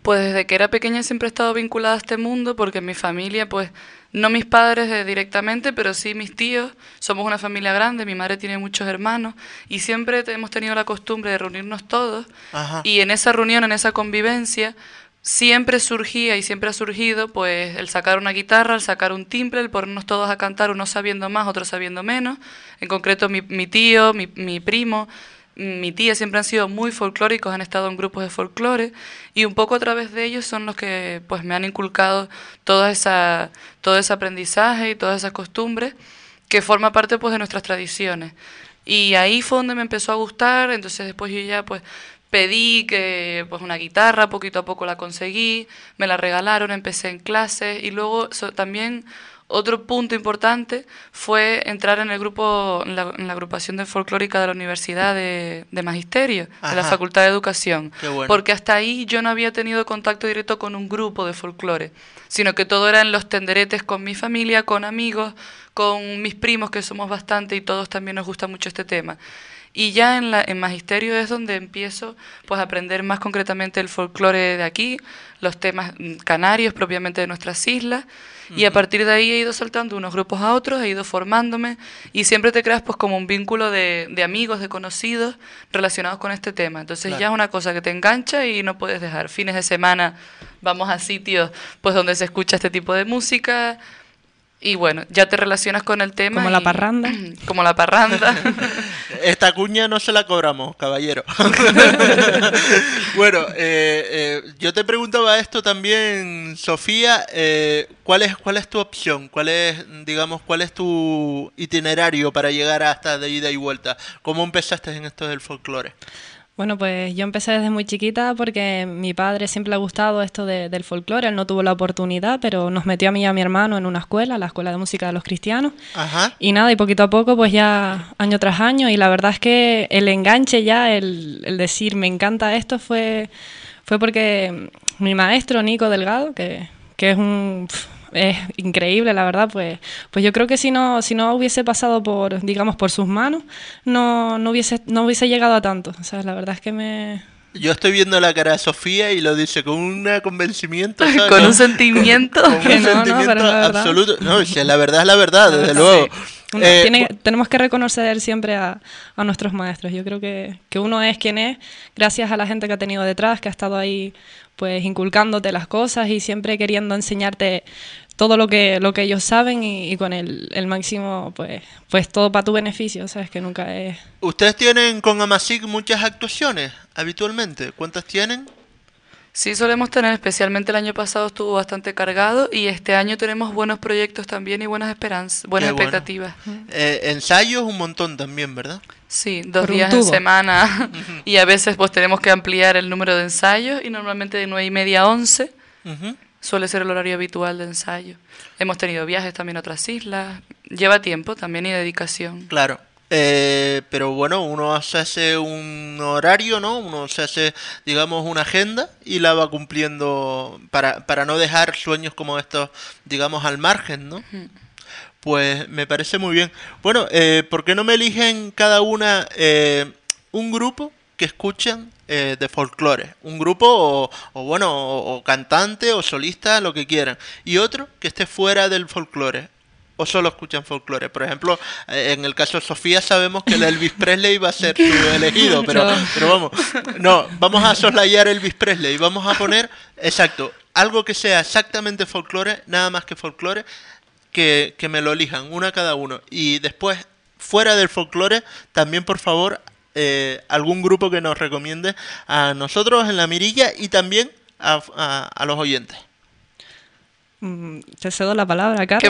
L: Pues desde que era pequeña siempre he estado vinculada a este mundo, porque en mi familia, pues, no mis padres eh, directamente, pero sí mis tíos, somos una familia grande, mi madre tiene muchos hermanos, y siempre hemos tenido la costumbre de reunirnos todos,
A: Ajá.
L: y en esa reunión, en esa convivencia, siempre surgía y siempre ha surgido, pues, el sacar una guitarra, el sacar un timbre, el ponernos todos a cantar, unos sabiendo más, otros sabiendo menos, en concreto mi, mi tío, mi, mi primo, mi tía siempre han sido muy folclóricos, han estado en grupos de folclore y un poco a través de ellos son los que pues me han inculcado toda esa, todo ese aprendizaje y todas esas costumbres que forma parte pues de nuestras tradiciones. Y ahí fue donde me empezó a gustar, entonces después yo ya pues pedí que pues una guitarra, poquito a poco la conseguí, me la regalaron, empecé en clases y luego so, también... Otro punto importante fue entrar en el grupo, en la, en la agrupación de folclórica de la Universidad de, de Magisterio,
A: Ajá.
L: de la Facultad de Educación.
A: Qué bueno.
L: Porque hasta ahí yo no había tenido contacto directo con un grupo de folclore, sino que todo era en los tenderetes con mi familia, con amigos, con mis primos, que somos bastante y todos también nos gusta mucho este tema. Y ya en, la, en Magisterio es donde empiezo pues, a aprender más concretamente el folclore de aquí, los temas canarios propiamente de nuestras islas, uh-huh. Y a partir de ahí he ido saltando unos grupos a otros, he ido formándome y siempre te creas pues como un vínculo de, de amigos, de conocidos relacionados con este tema. Entonces claro. Ya es una cosa que te engancha y no puedes dejar. Fines de semana vamos a sitios pues donde se escucha este tipo de música. Y bueno, ya te relacionas con el tema.
M: Como
L: y,
M: la parranda.
L: Como la parranda.
A: Esta cuña no se la cobramos, caballero. Bueno, eh, eh, yo te preguntaba esto también, Sofía. Eh, ¿cuál es cuál es tu opción? ¿Cuál es, digamos, cuál es tu itinerario para llegar hasta de ida y vuelta? ¿Cómo empezaste en esto del folclore?
M: Bueno, pues yo empecé desde muy chiquita porque mi padre siempre le ha gustado esto de, del folclore. Él no tuvo la oportunidad, pero nos metió a mí y a mi hermano en una escuela, la Escuela de Música de los Cristianos.
A: Ajá.
M: Y nada, y poquito a poco, pues ya año tras año. Y la verdad es que el enganche ya, el, el decir me encanta esto, fue, fue porque mi maestro, Nico Delgado, que, que es un... es increíble, la verdad, pues pues yo creo que si no si no hubiese pasado por, digamos, por sus manos, no no hubiese no hubiese llegado a tanto. O sea, la verdad es que me...
A: Yo estoy viendo la cara de Sofía y lo dice con un convencimiento, ¿sabes?
L: Con un sentimiento.
A: Con un
M: Que no,
A: sentimiento
M: no, pero la
A: absoluto. No, si la verdad es la verdad, desde
M: Sí.
A: luego.
M: Uno
A: Eh,
M: tiene, tenemos que reconocer siempre a, a nuestros maestros. Yo creo que, que uno es quien es gracias a la gente que ha tenido detrás, que ha estado ahí pues inculcándote las cosas y siempre queriendo enseñarte todo lo que lo que ellos saben y, y con el, el máximo, pues pues todo para tu beneficio, ¿sabes? Que nunca es...
A: ¿Ustedes tienen con Amasic muchas actuaciones habitualmente? ¿Cuántas tienen?
L: Sí, solemos tener, especialmente el año pasado estuvo bastante cargado y este año tenemos buenos proyectos también y buenas esperanzas, buenas
A: Qué bueno.
L: expectativas.
A: Eh, ensayos un montón también, ¿verdad?
L: Sí, dos
M: Por un
L: días en
M: tubo.
L: semana y a veces pues tenemos que ampliar el número de ensayos y normalmente de nueve y media a once
A: Ujú.
L: suele ser el horario habitual de ensayo. Hemos tenido viajes también a otras islas, lleva tiempo también y dedicación.
A: Claro. Eh, pero bueno, uno se hace un horario, ¿no? Uno se hace, digamos, una agenda y la va cumpliendo para, para no dejar sueños como estos, digamos, al margen, ¿no?
L: Ujú.
A: Pues me parece muy bien. Bueno, eh, ¿por qué no me eligen cada una eh, un grupo que escuchan eh, de folclore? Un grupo o, o bueno, o, o cantante o solista, lo que quieran. Y otro que esté fuera del folclore. O solo escuchan folclore. Por ejemplo, eh, en el caso de Sofía sabemos que el Elvis Presley va a ser su elegido, pero,
M: No.
A: pero vamos, no, vamos a soslayar Elvis Presley. Vamos a poner, exacto, algo que sea exactamente folclore, nada más que folclore, que, que me lo elijan, una cada uno. Y después, fuera del folclore, también por favor, eh, algún grupo que nos recomiende a nosotros en la mirilla y también a, a, a los oyentes.
M: Mm, Te cedo la palabra, Carlos.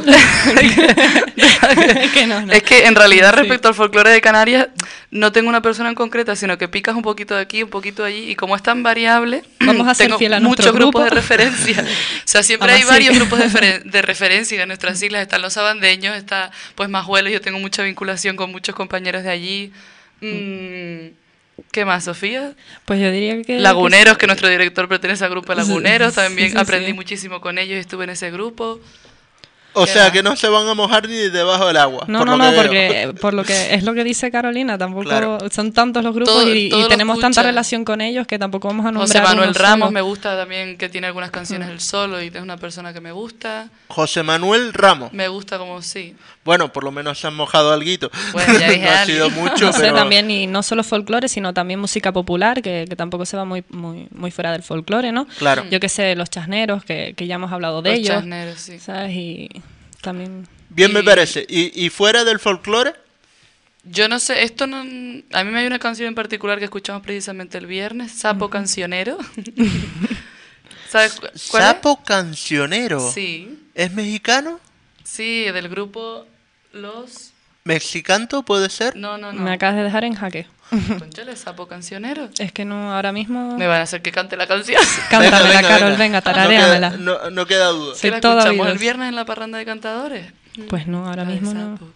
L: Que-
M: que no, no.
L: Es que en realidad
M: Sí.
L: respecto al folclore de Canarias no tengo una persona en concreta, sino que picas un poquito de aquí, un poquito de allí y como es tan variable,
M: Vamos a ser
L: tengo
M: fiel a
L: muchos
M: nuestro
L: grupos
M: grupo.
L: de referencia. O sea, siempre hay
M: Amasic.
L: varios grupos de, feren- de referencia en nuestras islas. Están los sabandeños, está pues Majuelos, yo tengo mucha vinculación con muchos compañeros de allí. Mm, ¿Qué más, Sofía?
M: Pues yo diría que...
L: Laguneros, que nuestro director pertenece al grupo de Laguneros,
M: Sí,
L: también
M: sí, sí,
L: aprendí
M: sí.
L: muchísimo con ellos y estuve en ese grupo.
A: O sea, que no se van a mojar ni debajo del agua.
M: No,
A: por
M: no,
A: lo
M: no,
A: que
M: porque
A: veo.
M: por lo que es lo que dice Carolina, tampoco
A: Claro.
M: son tantos los grupos
L: Todo-
M: y,
L: todo
M: y
L: lo
M: tenemos
L: escucha.
M: tanta relación con ellos que tampoco vamos a nombrar
L: José Manuel
M: uno
L: Ramos
M: solo.
L: me gusta también, que tiene algunas canciones él solo y es una persona que me gusta.
A: José Manuel Ramos.
L: Me gusta como sí.
A: Bueno, por lo menos se han mojado alguito.
L: Bueno, ya dije
A: no ha
L: alguien.
A: sido mucho,
M: No sé,
A: pero...
M: también, y no solo folclore, sino también música popular, que, que tampoco se va muy, muy, muy fuera del folclore, ¿no?
A: Claro.
M: Yo que sé, los chasneros, que, que ya hemos hablado de
L: Los
M: ellos.
L: chasneros, sí.
M: ¿Sabes? Y también...
A: Bien me
L: Y-
A: parece. ¿Y, y fuera del folclore?
L: Yo no sé, esto no... A mí me hay una canción en particular que escuchamos precisamente el viernes, Sapo Cancionero. ¿Sabes cu- cuál es?
A: Sapo Cancionero.
L: Sí.
A: ¿Es mexicano?
L: Sí, del grupo Los...
A: ¿Mexicanto puede ser?
L: No, no, no.
M: Me acabas de dejar en jaque.
L: Conchale, Sapo Cancionero.
M: Es que no, ahora mismo...
L: Me van a hacer que cante la canción.
M: Cántamela, Carol, venga, tararéamela.
A: No queda, no, no queda duda.
L: ¿Que
M: Soy
L: la
M: toda
L: escuchamos
M: oídos.
L: el viernes en la parranda de cantadores?
M: Pues no, ahora
L: La de
M: mismo no.
L: Sapo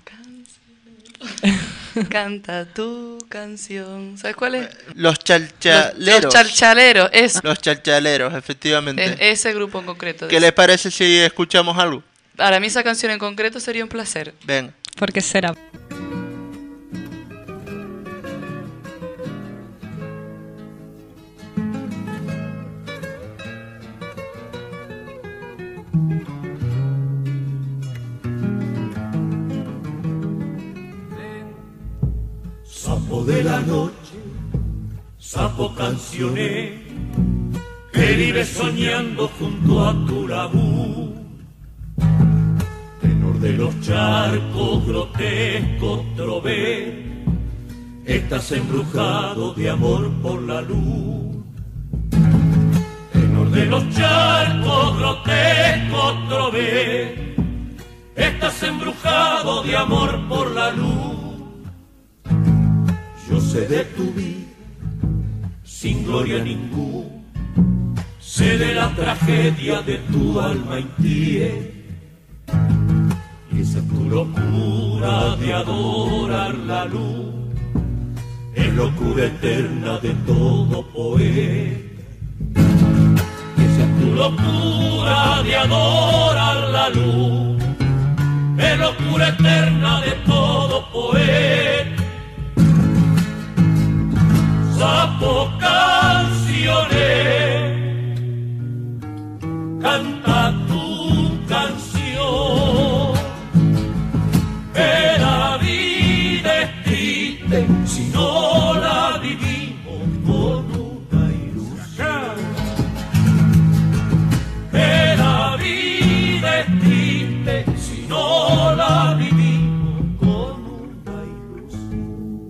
L: Canta tu canción. ¿Sabes cuál es?
A: Los chalchaleros.
L: Los chalchaleros, eso.
A: Los chalchaleros, efectivamente.
L: Es ese grupo en concreto.
A: ¿Qué les parece si escuchamos algo?
L: Para mí esa canción en concreto sería un placer.
A: Ven.
M: Porque será.
D: Sapo de la noche, sapo cancionero, que vive soñando junto a tu laúd. Tenor de los charcos, grotesco trové, estás embrujado de amor por la luz. Tenor de los charcos, grotesco trové, estás embrujado de amor por la luz. Yo sé de tu vida, sin gloria ninguna, sé de la tragedia de tu alma inquieta. Y esa es tu locura de adorar la luz, es locura eterna de todo poeta. Y esa es tu locura de adorar la luz, es locura eterna de todo poeta. Sapo canciones, canta tu canción, que la vida es triste si no la vivimos con una ilusión, que la vida es triste si no la vivimos con una ilusión.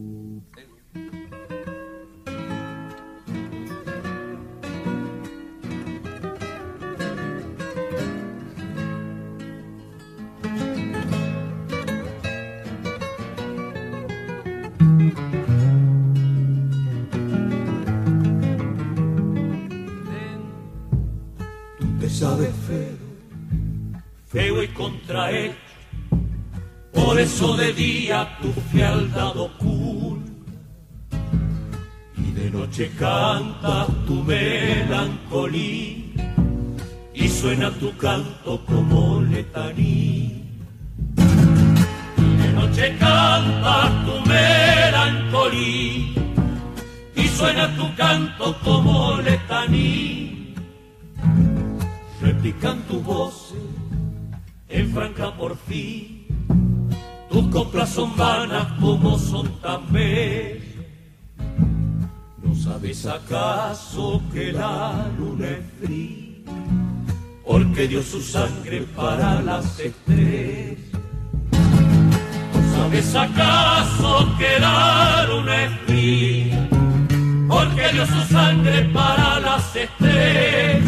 D: Tú te sabes feo, feo y contrahecho, por eso de día tu fealdad oculta, y de noche cantas tu melancolía, y suena tu canto como letanía. Y de noche cantas tu melancolía, y suena tu canto como letanía. Replican tus voces en franca porfía, tus coplas son vanas como son tan bellas. ¿No sabes acaso que la luna es fría, porque dio su sangre para las estrellas? ¿No sabes acaso que la luna es fría, porque dio su sangre para las estrellas?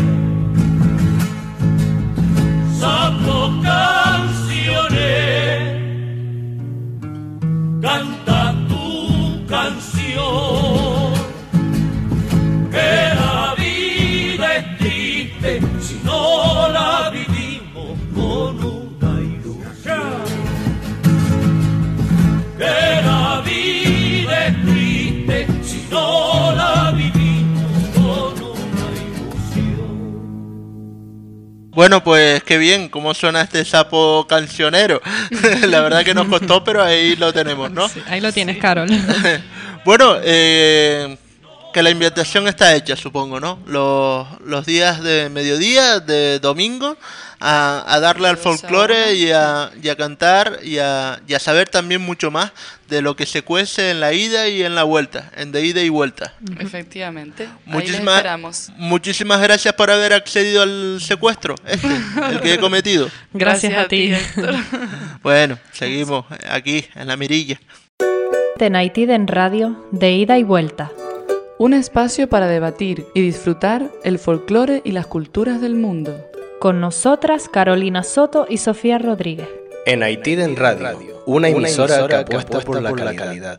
D: Sapo canciones, canta tu canción, que la vida es triste si no la vivimos con una ilusión, que la vida es triste si no la vivimos con una ilusión.
A: Bueno, pues qué bien, cómo suena este sapo cancionero. La verdad que nos costó, pero ahí lo tenemos, ¿no?
M: Sí, ahí lo tienes, Carol.
A: Bueno, eh, que la invitación está hecha, supongo, ¿no? Los, los días de mediodía, de domingo, a, a darle al folclore y a, y a cantar y a, y a saber también mucho más de lo que se cuece en la ida y en la vuelta, en de ida y vuelta.
L: Efectivamente.
A: Muchísimas,
L: ahí les esperamos.
A: Muchísimas gracias por haber accedido al secuestro, este, el que he cometido.
M: Gracias, gracias a ti,
L: Héctor.
A: Bueno, seguimos aquí, en la mirilla.
B: En Haitiden Radio, de ida y vuelta.
L: Un espacio para debatir y disfrutar el folclore y las culturas del mundo.
B: Con nosotras, Carolina Soto y Sofía Rodríguez.
H: En Haitiden Radio, una emisora, una emisora que apuesta, que apuesta por, la, por calidad. la calidad.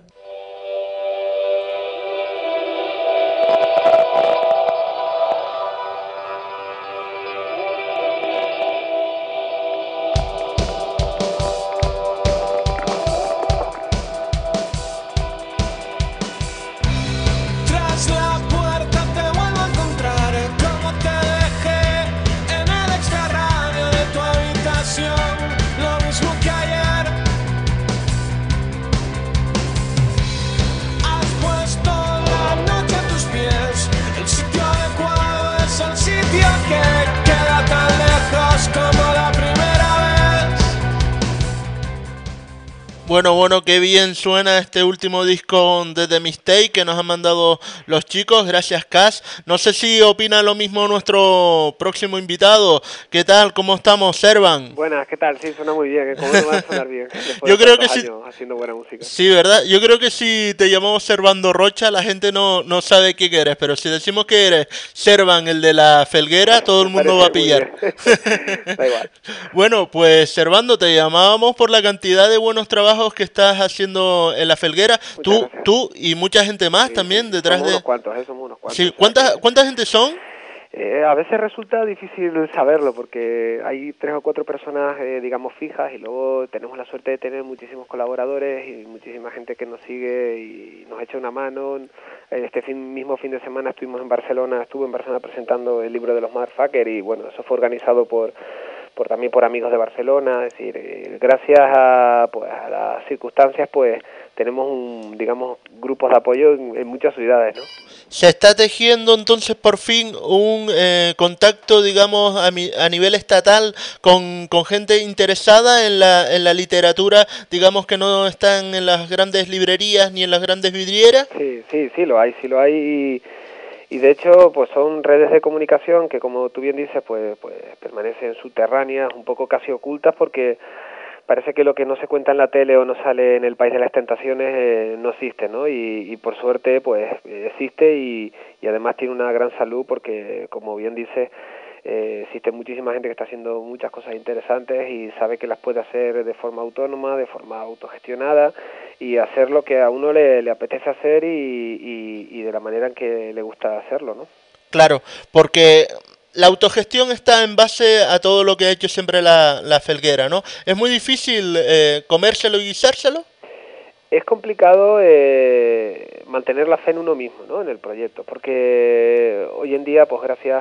A: Bueno, bueno, qué bien suena este último disco de The Mistake que nos han mandado los chicos, gracias Cas. No sé si opina lo mismo nuestro próximo invitado. ¿Qué tal? ¿Cómo estamos, Servan?
N: Buenas, ¿qué tal? Sí, suena muy bien, ¿eh? ¿Cómo no va a sonar bien?
A: Yo creo que sí.
N: Haciendo buena música.
A: Sí, ¿verdad? Yo creo que si te llamamos Servando Rocha, la gente no, no sabe quién eres, pero si decimos que eres Servan, el de la Felguera, todo el mundo va a pillar.
N: Da igual.
A: Bueno, pues Servando, te llamábamos por la cantidad de buenos trabajos que estás haciendo en la Felguera, tú, gracias. tú y mucha gente más sí, también detrás
N: somos
A: de...
N: Unos cuantos, eh, somos unos cuantos.
A: Sí, ¿cuánta, ¿cuánta gente son?
N: Eh, a veces resulta difícil saberlo porque hay tres o cuatro personas, eh, digamos, fijas y luego tenemos la suerte de tener muchísimos colaboradores y muchísima gente que nos sigue y nos echa una mano. Este fin, mismo fin de semana estuvimos en Barcelona, estuve en Barcelona presentando el libro de los Motherfuckers y bueno, eso fue organizado por... por también por amigos de Barcelona, es decir, eh, gracias a, pues, a las circunstancias, pues tenemos un, digamos, grupos de apoyo en, en muchas ciudades, ¿no?
A: Se está tejiendo entonces por fin un eh, contacto, digamos, a, mi, a nivel estatal con, con gente interesada en la, en la literatura, digamos que no están en las grandes librerías ni en las grandes vidrieras.
N: Sí, sí, sí lo hay, sí lo hay y... Y de hecho, pues son redes de comunicación que, como tú bien dices, pues, pues permanecen subterráneas, un poco casi ocultas, porque parece que lo que no se cuenta en la tele o no sale en el País de las Tentaciones eh, no existe, ¿no? Y, y por suerte, pues existe y, y además tiene una gran salud porque, como bien dices, eh, existe muchísima gente que está haciendo muchas cosas interesantes y sabe que las puede hacer de forma autónoma, de forma autogestionada y hacer lo que a uno le, le apetece hacer y, y, y de la manera en que le gusta hacerlo, ¿no?
A: Claro, porque la autogestión está en base a todo lo que ha hecho siempre la, la Felguera, ¿no? ¿Es muy difícil eh, comérselo y guisárselo?
N: Es complicado eh, mantener la fe en uno mismo, ¿no? En el proyecto, porque hoy en día, pues gracias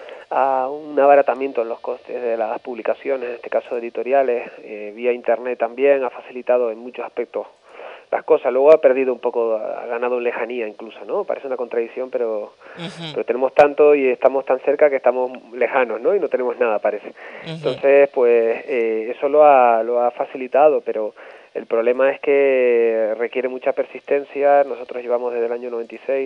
N: a un abaratamiento en los costes de las publicaciones, en este caso editoriales, eh, vía internet también, ha facilitado en muchos aspectos las cosas. Luego ha perdido un poco, ha ganado en lejanía incluso, ¿no? Parece una contradicción, pero, uh-huh. pero tenemos tanto y estamos tan cerca que estamos lejanos, ¿no? Y no tenemos nada, parece. Uh-huh. Entonces, pues eh, eso lo ha, lo ha facilitado, pero el problema es que requiere mucha persistencia. Nosotros llevamos desde el año noventa y seis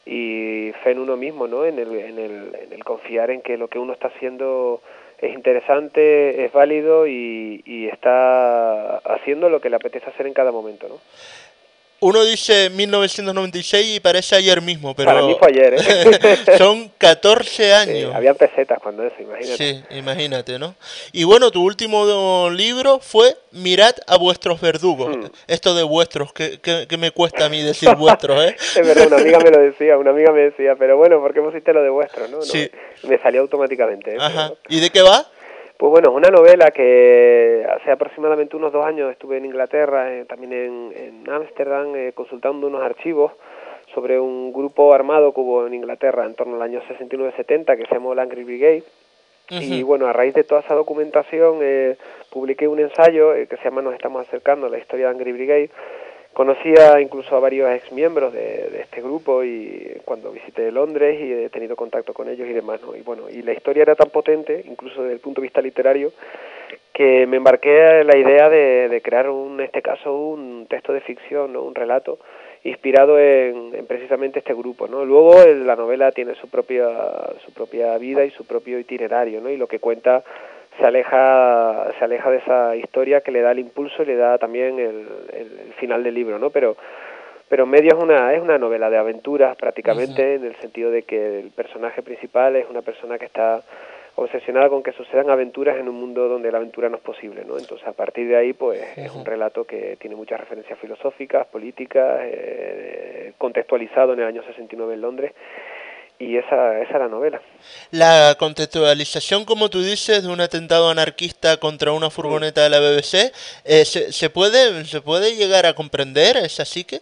N: y fe en uno mismo, ¿no? En el, en el, en el confiar en que lo que uno está haciendo es interesante, es válido y, y está haciendo lo que le apetece hacer en cada momento, ¿no?
A: Uno dice mil novecientos noventa y seis y parece ayer mismo, pero...
N: Para mí fue ayer,
A: ¿eh? Son catorce años.
N: Sí, habían pesetas cuando eso, imagínate.
A: Sí, imagínate, ¿no? Y bueno, tu último libro fue Mirad a vuestros verdugos. Hmm. Esto de vuestros, que, que, que me cuesta a mí decir vuestros, ¿eh?
N: Es verdad, una amiga me lo decía, una amiga me decía, pero bueno, ¿por qué pusiste lo de vuestros, no?
A: Sí.
N: No, me salió automáticamente. Eso,
A: Ajá.
N: ¿no?
A: ¿Y de qué va?
N: Pues bueno, es una novela que hace aproximadamente unos dos años estuve en Inglaterra, eh, también en Ámsterdam, eh, consultando unos archivos sobre un grupo armado que hubo en Inglaterra en torno al año sesenta y nueve setenta que se llamó la Angry Brigade Uh-huh. Y bueno, a raíz de toda esa documentación eh, publiqué un ensayo eh, que se llama Nos estamos acercando a la historia de Angry Brigade. Conocía incluso a varios exmiembros de, de este grupo y cuando visité Londres y he tenido contacto con ellos y demás, ¿no? Y bueno, y la historia era tan potente, incluso desde el punto de vista literario, que me embarqué en la idea de, de crear un, en este caso un texto de ficción, ¿no? Un relato inspirado en, en precisamente este grupo, ¿no? Luego el, la novela tiene su propia su propia vida y su propio itinerario, ¿no? Y lo que cuenta se aleja se aleja de esa historia que le da el impulso y le da también el, el, el final del libro, ¿no? Pero pero medio es una es una novela de aventuras prácticamente, uh-huh. en el sentido de que el personaje principal es una persona que está obsesionada con que sucedan aventuras en un mundo donde la aventura no es posible, ¿no? Entonces, a partir de ahí, pues, uh-huh. es un relato que tiene muchas referencias filosóficas, políticas, eh, contextualizado en el año sesenta y nueve en Londres, y esa, esa es la novela.
A: La contextualización, como tú dices, de un atentado anarquista contra una furgoneta de la B B C, eh, ¿se, se puede se puede llegar a comprender esa psique?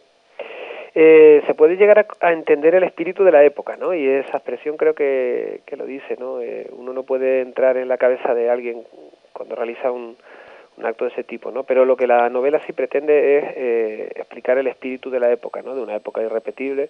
N: Eh, se puede llegar a, a entender el espíritu de la época, ¿no? Y esa expresión creo que, que lo dice, ¿no? Eh, uno no puede entrar en la cabeza de alguien cuando realiza un, un acto de ese tipo, ¿no? Pero lo que la novela sí pretende es eh, explicar el espíritu de la época, ¿no? De una época irrepetible,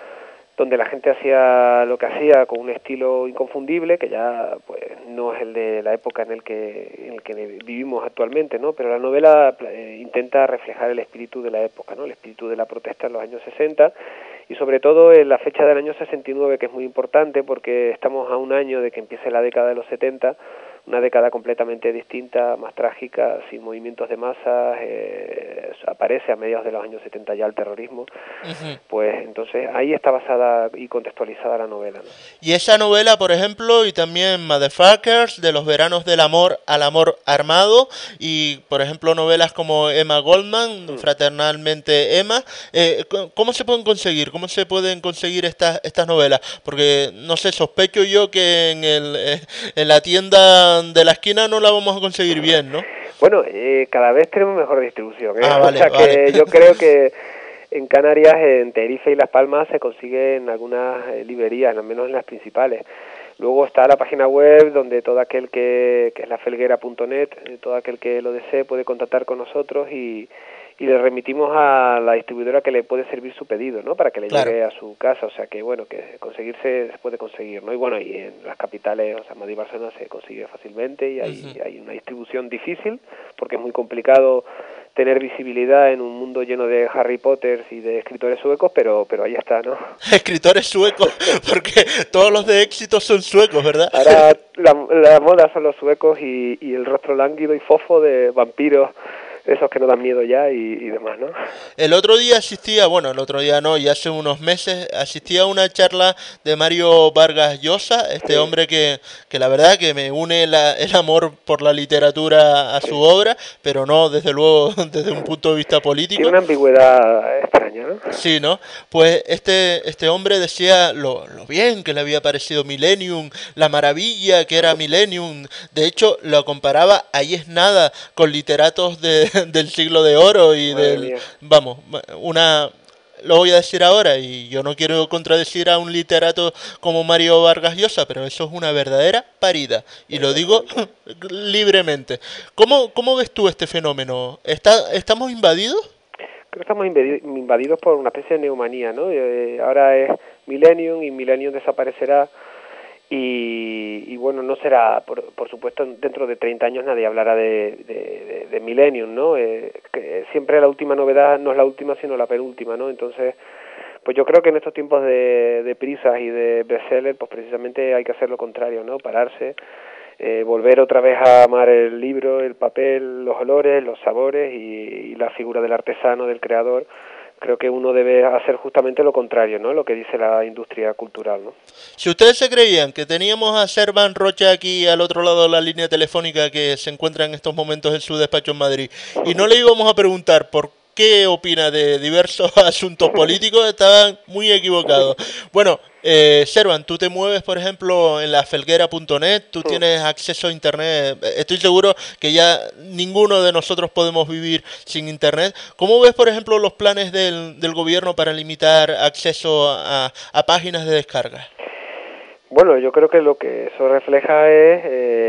N: donde la gente hacía lo que hacía con un estilo inconfundible, que ya pues no es el de la época en el que en el que vivimos actualmente, ¿no? Pero la novela eh, intenta reflejar el espíritu de la época, ¿no? El espíritu de la protesta en los años sesenta y sobre todo en la fecha del año sesenta y nueve, que es muy importante porque estamos a un año de que empiece la década de los setenta, una década completamente distinta, más trágica, sin movimientos de masas, eh, aparece a mediados de los años setenta ya el terrorismo, uh-huh. Pues entonces ahí está basada y contextualizada la novela, ¿no?
A: Y esa novela, por ejemplo, y también Motherfuckers, de los veranos del amor al amor armado, y por ejemplo novelas como Emma Goldman, uh-huh. Fraternalmente Emma, eh, ¿cómo se pueden conseguir? ¿Cómo se pueden conseguir estas estas novelas? Porque, no sé, sospecho yo que en, el, eh, en la tienda de la esquina no la vamos a conseguir bien, ¿no?
N: Bueno, eh, cada vez tenemos mejor distribución, ¿eh?
A: Ah, vale,
N: o sea
A: vale.
N: que yo creo que en Canarias, en Tenerife y Las Palmas se consigue en algunas eh, librerías, al menos en las principales. Luego está la página web donde todo aquel que, que es la felguera punto net, eh, todo aquel que lo desee puede contactar con nosotros y y le remitimos a la distribuidora que le puede servir su pedido, ¿no? Para que le claro. llegue a su casa, o sea que bueno, que conseguirse se puede conseguir, ¿no? Y bueno, y en las capitales, o sea, Madrid y Barcelona se consigue fácilmente y hay, uh-huh. hay una distribución difícil porque es muy complicado tener visibilidad en un mundo lleno de Harry Potter y de escritores suecos, pero pero ahí está, ¿no?
A: Escritores suecos, porque todos los de éxito son suecos, ¿verdad?
N: Ahora la, la moda son los suecos y, y el rostro lánguido y fofo de vampiros, esos que no dan miedo ya y, y demás, ¿no?
A: El otro día asistía, bueno, el otro día no, y hace unos meses asistía a una charla de Mario Vargas Llosa, este sí. hombre que, que la verdad que me une la, el amor por la literatura a su sí. obra, pero no desde luego desde un punto de vista político.
N: Tiene una ambigüedad extraña, ¿no?
A: Sí, ¿no? Pues este, este hombre decía lo, lo bien que le había parecido Millennium, la maravilla que era Millennium, de hecho lo comparaba, ahí es nada, con literatos de del siglo de oro y Madre del mía. Vamos, una lo voy a decir ahora y yo no quiero contradecir a un literato como Mario Vargas Llosa, pero eso es una verdadera parida y lo digo libremente. ¿Cómo cómo ves tú este fenómeno? ¿Está estamos invadidos?
N: Creo que estamos invadidos por una especie de neumanía, ¿no? Eh, ahora es Millennium y Millennium desaparecerá. Y, y bueno, no será, por, por supuesto, dentro de treinta años nadie hablará de, de, de, de Millennium, ¿no? Eh, que siempre la última novedad no es la última, sino la penúltima, ¿no? Entonces, pues yo creo que en estos tiempos de, de prisas y de bestseller, pues precisamente hay que hacer lo contrario, ¿no? Pararse, eh, volver otra vez a amar el libro, el papel, los olores, los sabores y, y la figura del artesano, del creador. Creo que uno debe hacer justamente lo contrario, ¿no? Lo que dice la industria cultural, ¿no?
A: Si ustedes se creían que teníamos a Servan Rocha aquí al otro lado de la línea telefónica que se encuentra en estos momentos en su despacho en Madrid y no le íbamos a preguntar por qué opina de diversos asuntos políticos, estaban muy equivocados. Bueno, eh, Servan, tú te mueves, por ejemplo, en la felguera punto net, tú sí. tienes acceso a Internet, estoy seguro que ya ninguno de nosotros podemos vivir sin Internet. ¿Cómo ves, por ejemplo, los planes del, del gobierno para limitar acceso a, a páginas de descarga?
N: Bueno, yo creo que lo que eso refleja es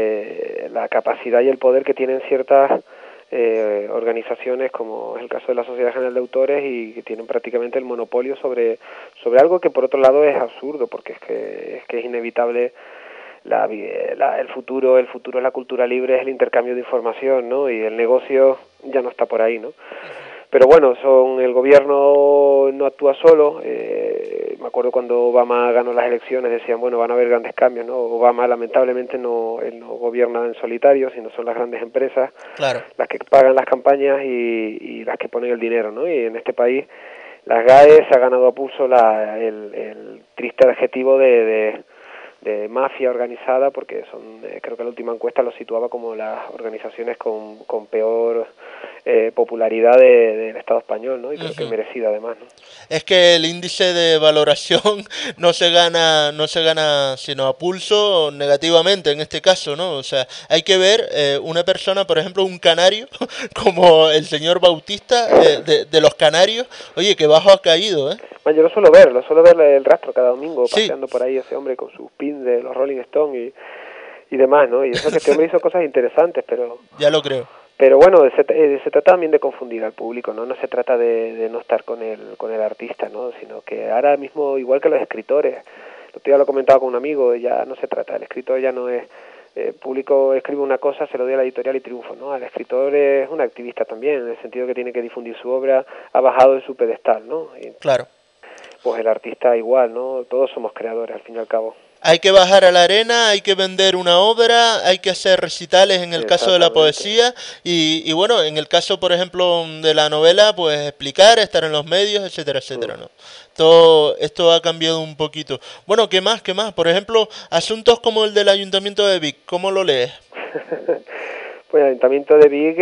N: eh, la capacidad y el poder que tienen ciertas eh, organizaciones, como es el caso de la Sociedad General de Autores, y que tienen prácticamente el monopolio sobre sobre algo que por otro lado es absurdo, porque es que es, que es inevitable. La, la, el futuro el futuro de la cultura libre es el intercambio de información, ¿no? Y el negocio ya no está por ahí, ¿no? Pero bueno, son el gobierno no actúa solo. Eh, me acuerdo cuando Obama ganó las elecciones, decían, bueno, van a haber grandes cambios, ¿no? Obama lamentablemente no, él no gobierna en solitario, sino son las grandes empresas,
A: claro,
N: las que pagan las campañas y, y las que ponen el dinero, ¿no? Y en este país las G A E se ha ganado a pulso la, el, el triste adjetivo de, de de mafia organizada, porque son eh, creo que la última encuesta lo situaba como las organizaciones con, con peor eh, popularidad de, del Estado español, ¿no? Y creo uh-huh. que merecida además, ¿no?
A: Es que el índice de valoración no se gana no se gana sino a pulso negativamente en este caso, ¿no? O sea, hay que ver eh, una persona, por ejemplo, un canario como el señor Bautista eh, de, de los Canarios, oye, que bajo ha caído, ¿eh?
N: Bueno, yo lo suelo ver, lo suelo ver el rastro cada domingo, sí, paseando por ahí ese hombre con sus pins de los Rolling Stones y, y demás, ¿no? Y eso que este hombre hizo cosas interesantes, pero...
A: Ya lo creo.
N: Pero bueno, se, se trata también de confundir al público, ¿no? No se trata de, de no estar con el, con el artista, ¿no? Sino que ahora mismo, igual que los escritores, el otro día lo comentaba con un amigo, ya no se trata, el escritor ya no es... El público escribe una cosa, se lo dio a la editorial y triunfo, ¿no? El escritor es un activista también, en el sentido que tiene que difundir su obra, ha bajado de su pedestal, ¿no? Y,
A: claro.
N: Pues el artista igual, ¿no? Todos somos creadores, al fin y al cabo.
A: Hay que bajar a la arena, hay que vender una obra, hay que hacer recitales en el caso de la poesía y, y bueno, en el caso, por ejemplo, de la novela, pues explicar, estar en los medios, etcétera, etcétera, ¿no? Todo esto ha cambiado un poquito. Bueno, ¿qué más? ¿Qué más? Por ejemplo, asuntos como el del Ayuntamiento de Vic, ¿cómo lo lees?
N: Pues el Ayuntamiento de Vic,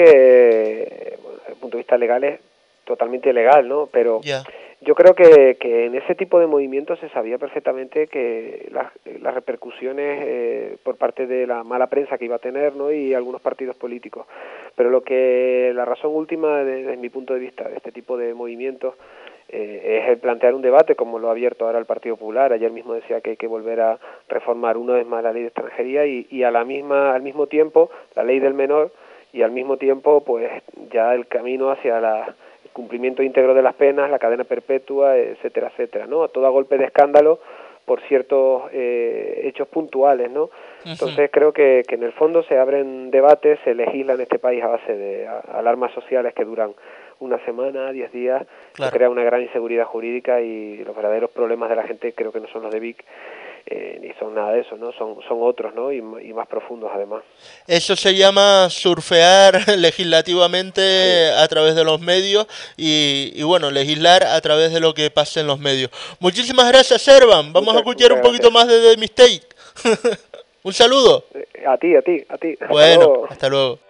N: eh, bueno, desde el punto de vista legal, es totalmente ilegal, ¿no? Pero...
A: Yeah.
N: Yo creo que, que en ese tipo de movimientos se sabía perfectamente que las, las repercusiones eh, por parte de la mala prensa que iba a tener, ¿no? Y algunos partidos políticos. Pero lo que la razón última, desde mi punto de vista, de este tipo de movimientos eh, es el plantear un debate, como lo ha abierto ahora el Partido Popular. Ayer mismo decía que hay que volver a reformar una vez más la ley de extranjería y, y a la misma al mismo tiempo la ley del menor y al mismo tiempo pues ya el camino hacia la cumplimiento íntegro de las penas, la cadena perpetua, etcétera, etcétera, ¿no? A todo a golpe de escándalo por ciertos eh, hechos puntuales, ¿no? Uh-huh. Entonces creo que, que en el fondo se abren debates, se legisla en este país a base de a, alarmas sociales que duran una semana, diez días, claro. Que crea una gran inseguridad jurídica y los verdaderos problemas de la gente creo que no son los de Vic, eh, ni son nada de eso, ¿no? Son, son otros, ¿no? Y, y más profundos además.
A: Eso se llama surfear legislativamente sí. A través de los medios y, y bueno, legislar a través de lo que pasa en los medios. Muchísimas gracias, Servan. Vamos muchas, a escuchar un poquito gracias. Más de The Mistake. Un saludo.
N: A ti, a ti, a ti.
A: Bueno, hasta luego. Hasta luego.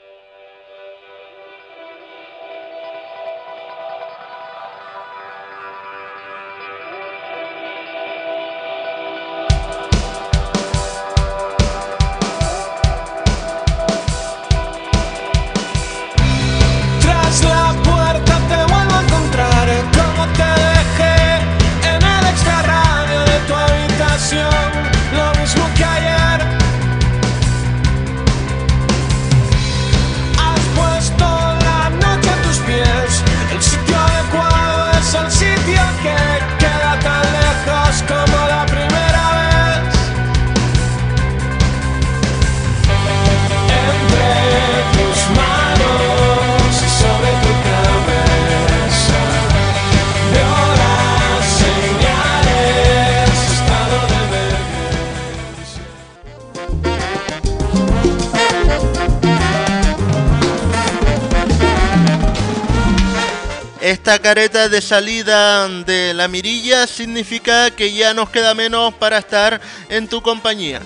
O: Lo mismo que ayer.
A: Esta careta de salida de la mirilla significa que ya nos queda menos para estar en tu compañía.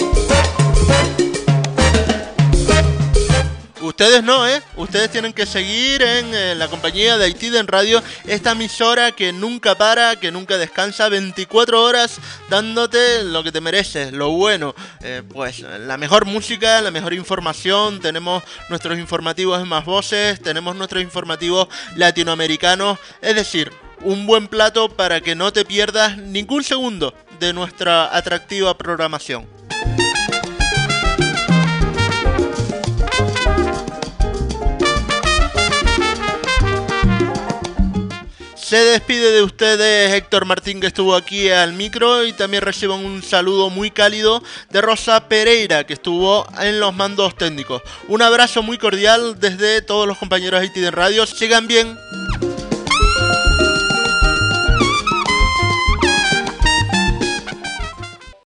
A: Ustedes no, ¿eh? Ustedes tienen que seguir en eh, la compañía de Haitiden Radio, esta emisora que nunca para, que nunca descansa, veinticuatro horas dándote lo que te mereces, lo bueno. Eh, pues la mejor música, la mejor información, tenemos nuestros informativos en Más Voces, tenemos nuestros informativos latinoamericanos, es decir, un buen plato para que no te pierdas ningún segundo de nuestra atractiva programación. Se despide de ustedes Héctor Martín, que estuvo aquí al micro, y también reciban un saludo muy cálido de Rosa Pereira, que estuvo en los mandos técnicos. Un abrazo muy cordial desde todos los compañeros de I T I D en Radio. Sigan bien.